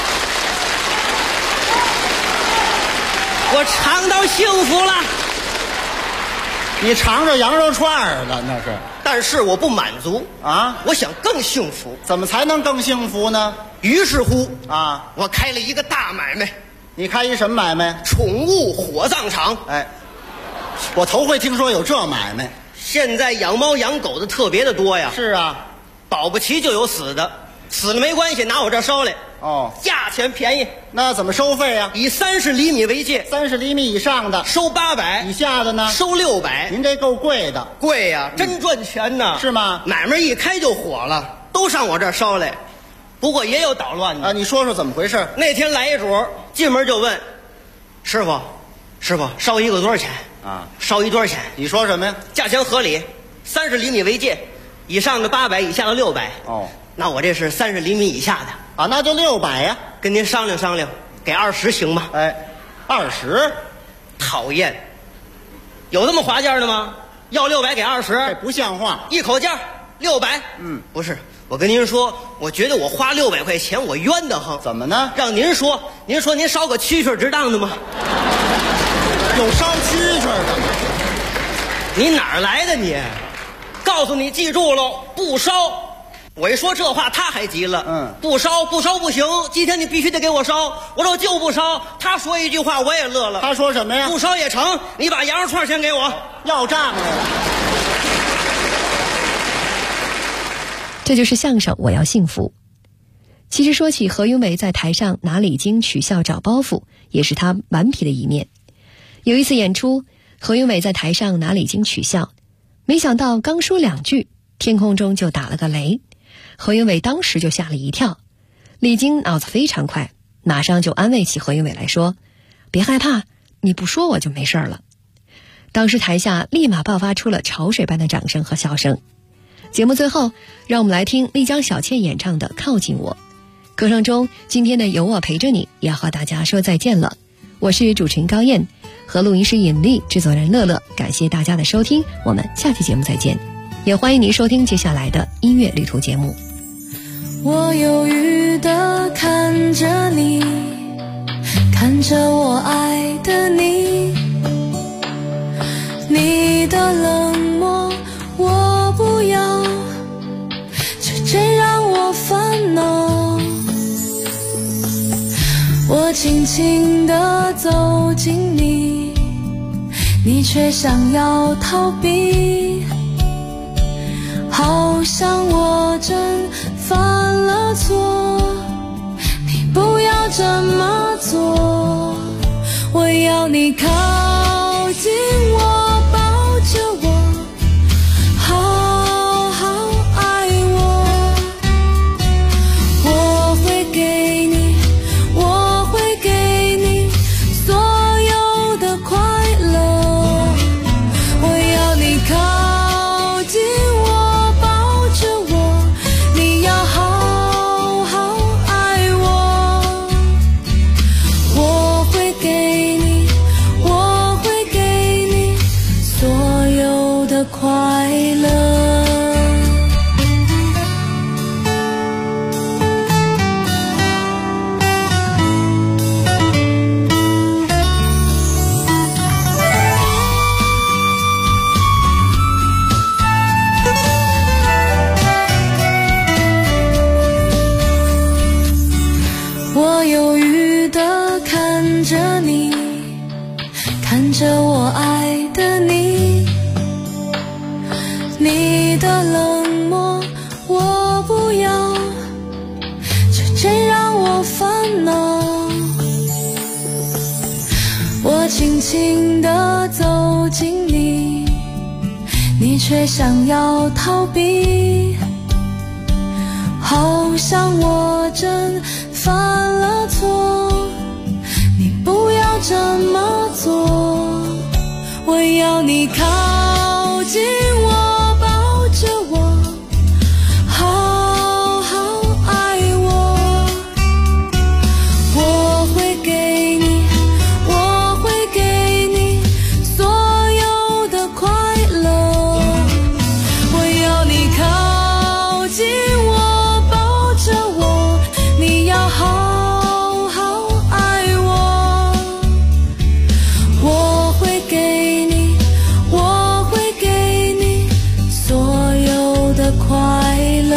我尝到幸福了。 你尝着羊肉串了那是？ 但是我不满足啊， 我想更幸福。 怎么才能更幸福呢？ 于是乎啊， 我开了一个大买卖。 你开一什么买卖？ 宠物火葬场。 哎，我头回听说有这买卖。 现在养猫养狗的特别的多呀。 是啊， 保不齐就有死的，死了没关系，拿我这儿烧来。 哦， 价钱便宜。 那怎么收费啊？ 以30厘米为界 ，30厘米以上的收800， 以下的呢收600。 您这够贵的。 贵呀，真赚钱呢。 是吗？ 买卖一开就火了，都上我这儿烧来。不过也有捣乱的啊，你说说怎么回事？ 那天来一主，进门就问师傅，烧一个多少钱啊？ 烧一多少钱？ 你说什么呀？ 价钱合理，30厘米为界，以上的800，以下的600。 哦， 那我这是30厘米以下的啊，那就600呀。 跟您商量商量，给20行吗？ 哎，20， 讨厌，有这么划价的吗？要600给20， 这不像话， 一口价600。不是，我跟您说，我觉得我花600块钱我冤得慌。 怎么呢？ 让您说您烧个蛐蛐值当的吗？ 有烧蛐蛐的吗？ 你哪儿来的你？告诉你，记住喽，不烧。我一说这话，他还急了。不烧不行，今天你必须得给我烧。我说就不烧。他说一句话，我也乐了。 他说什么呀？ 不烧也成，你把羊肉串先给我。 要账来了。 这就是相声《我要幸福》。其实说起何云伟在台上拿礼金取笑找包袱，也是他顽皮的一面。有一次演出，何云伟在台上拿礼金取笑，没想到刚说2句，天空中就打了个雷。何云伟当时就吓了一跳，李菁脑子非常快，马上就安慰起何云伟来说：“别害怕，你不说我就没事了。”当时台下立马爆发出了潮水般的掌声和笑声。节目最后，让我们来听丽江小倩演唱的《靠近我》。歌声中，今天的有我陪着你也要和大家说再见了。我是主持人高燕，和录音师尹丽，制作人乐乐，感谢大家的收听，我们下期节目再见。也欢迎您收听接下来的音乐旅途节目。 我犹豫地看着你，看着我爱的你，你的冷漠我不要，却真让我烦恼。我轻轻地走近你，你却想要逃避，好像我真犯了错，你不要这么做。我要你靠近我，抱着我，好好爱我。我会给你，我会给你所有的快乐。我要你靠近我，抱着我，你要好好爱我。我会给你，我会给你所有的快乐。我犹豫地看着你，看着我爱的你，你的冷漠我不要， 轻地走近你，你却想要逃避，好像我真犯了错，你不要这么做，我要你靠近我，抱着我，好好爱我，我会给你所有的快乐，我要你靠近我，抱着我，你要好好爱我，我会给你所有的快乐，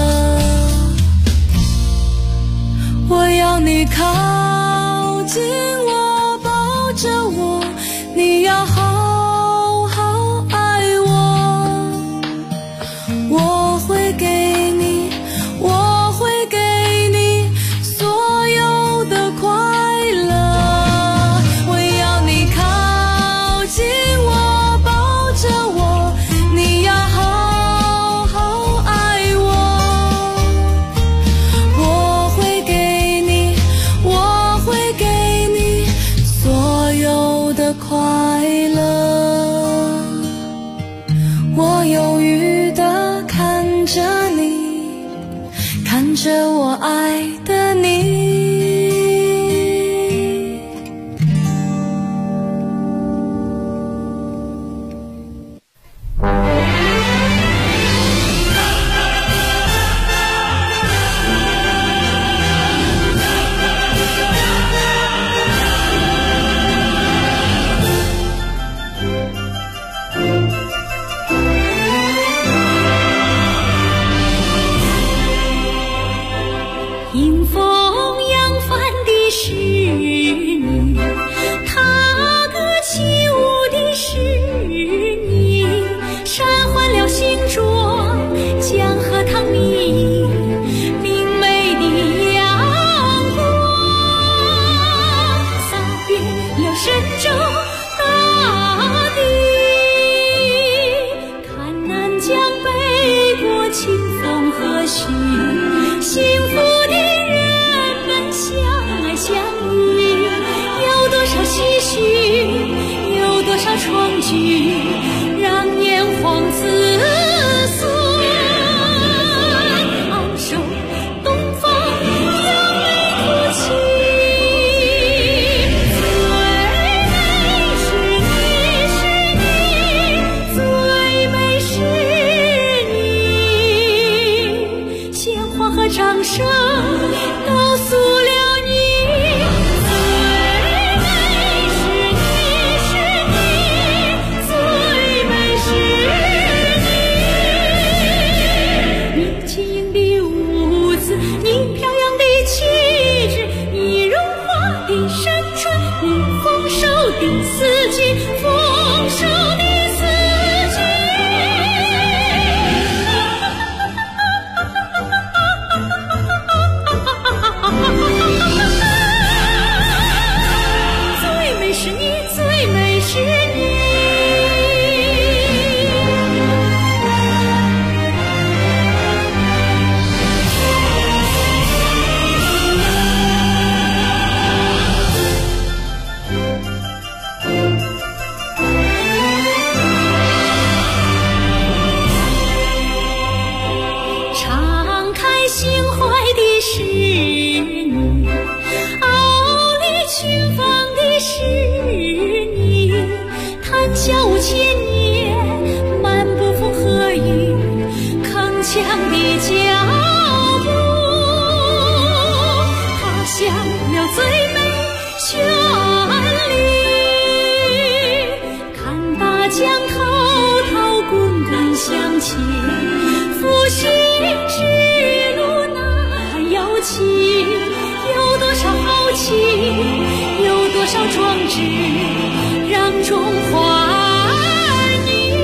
我要你靠近我，抱着我，你要好好爱我，我会给你所有的快乐，我要你靠近我，抱着我，你要好好爱我，我会给你所有的快乐，我犹豫地看着你，看着我爱的你。 迎风扬帆的是你，踏歌起舞的是你，山环了星妆，江河淌明，明媚的阳光，洒遍了神州大地，看南疆北国清风和煦，幸福相依，有多少唏嘘，有多少创举，让炎黄子孙昂首东方扬眉吐气，最美是你，鲜花和掌声告诉了四季丰收的四季，最美是你，最美是你。敞开心怀的是你，傲立群芳的是你，谈笑五千年，漫步风和雨，铿锵的脚步，踏响了最美旋律，看大江滔滔滚滚向前，复兴之路那遥起，有多少豪气，有多少壮志，让中华儿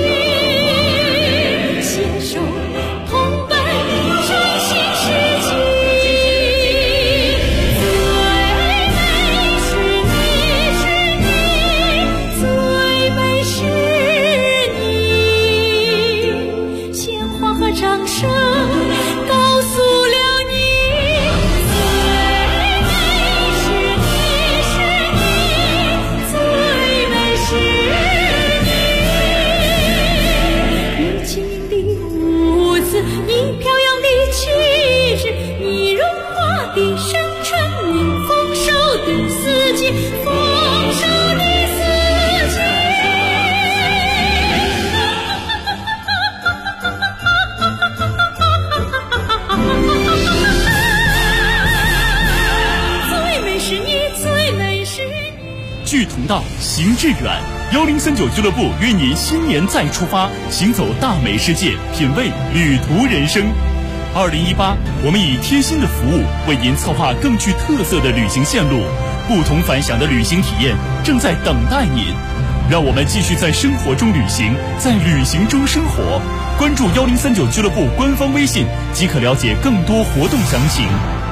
女携手同奔振兴世纪。最美是你，是你， 聚同道，行致远。1039俱乐部约您新年再出发，行走大美世界，品味旅途人生。2018，我们以贴心的服务为您策划更具特色的旅行线路，不同凡响的旅行体验正在等待您。让我们继续在生活中旅行，在旅行中生活。关注1039俱乐部官方微信即可了解更多活动详情。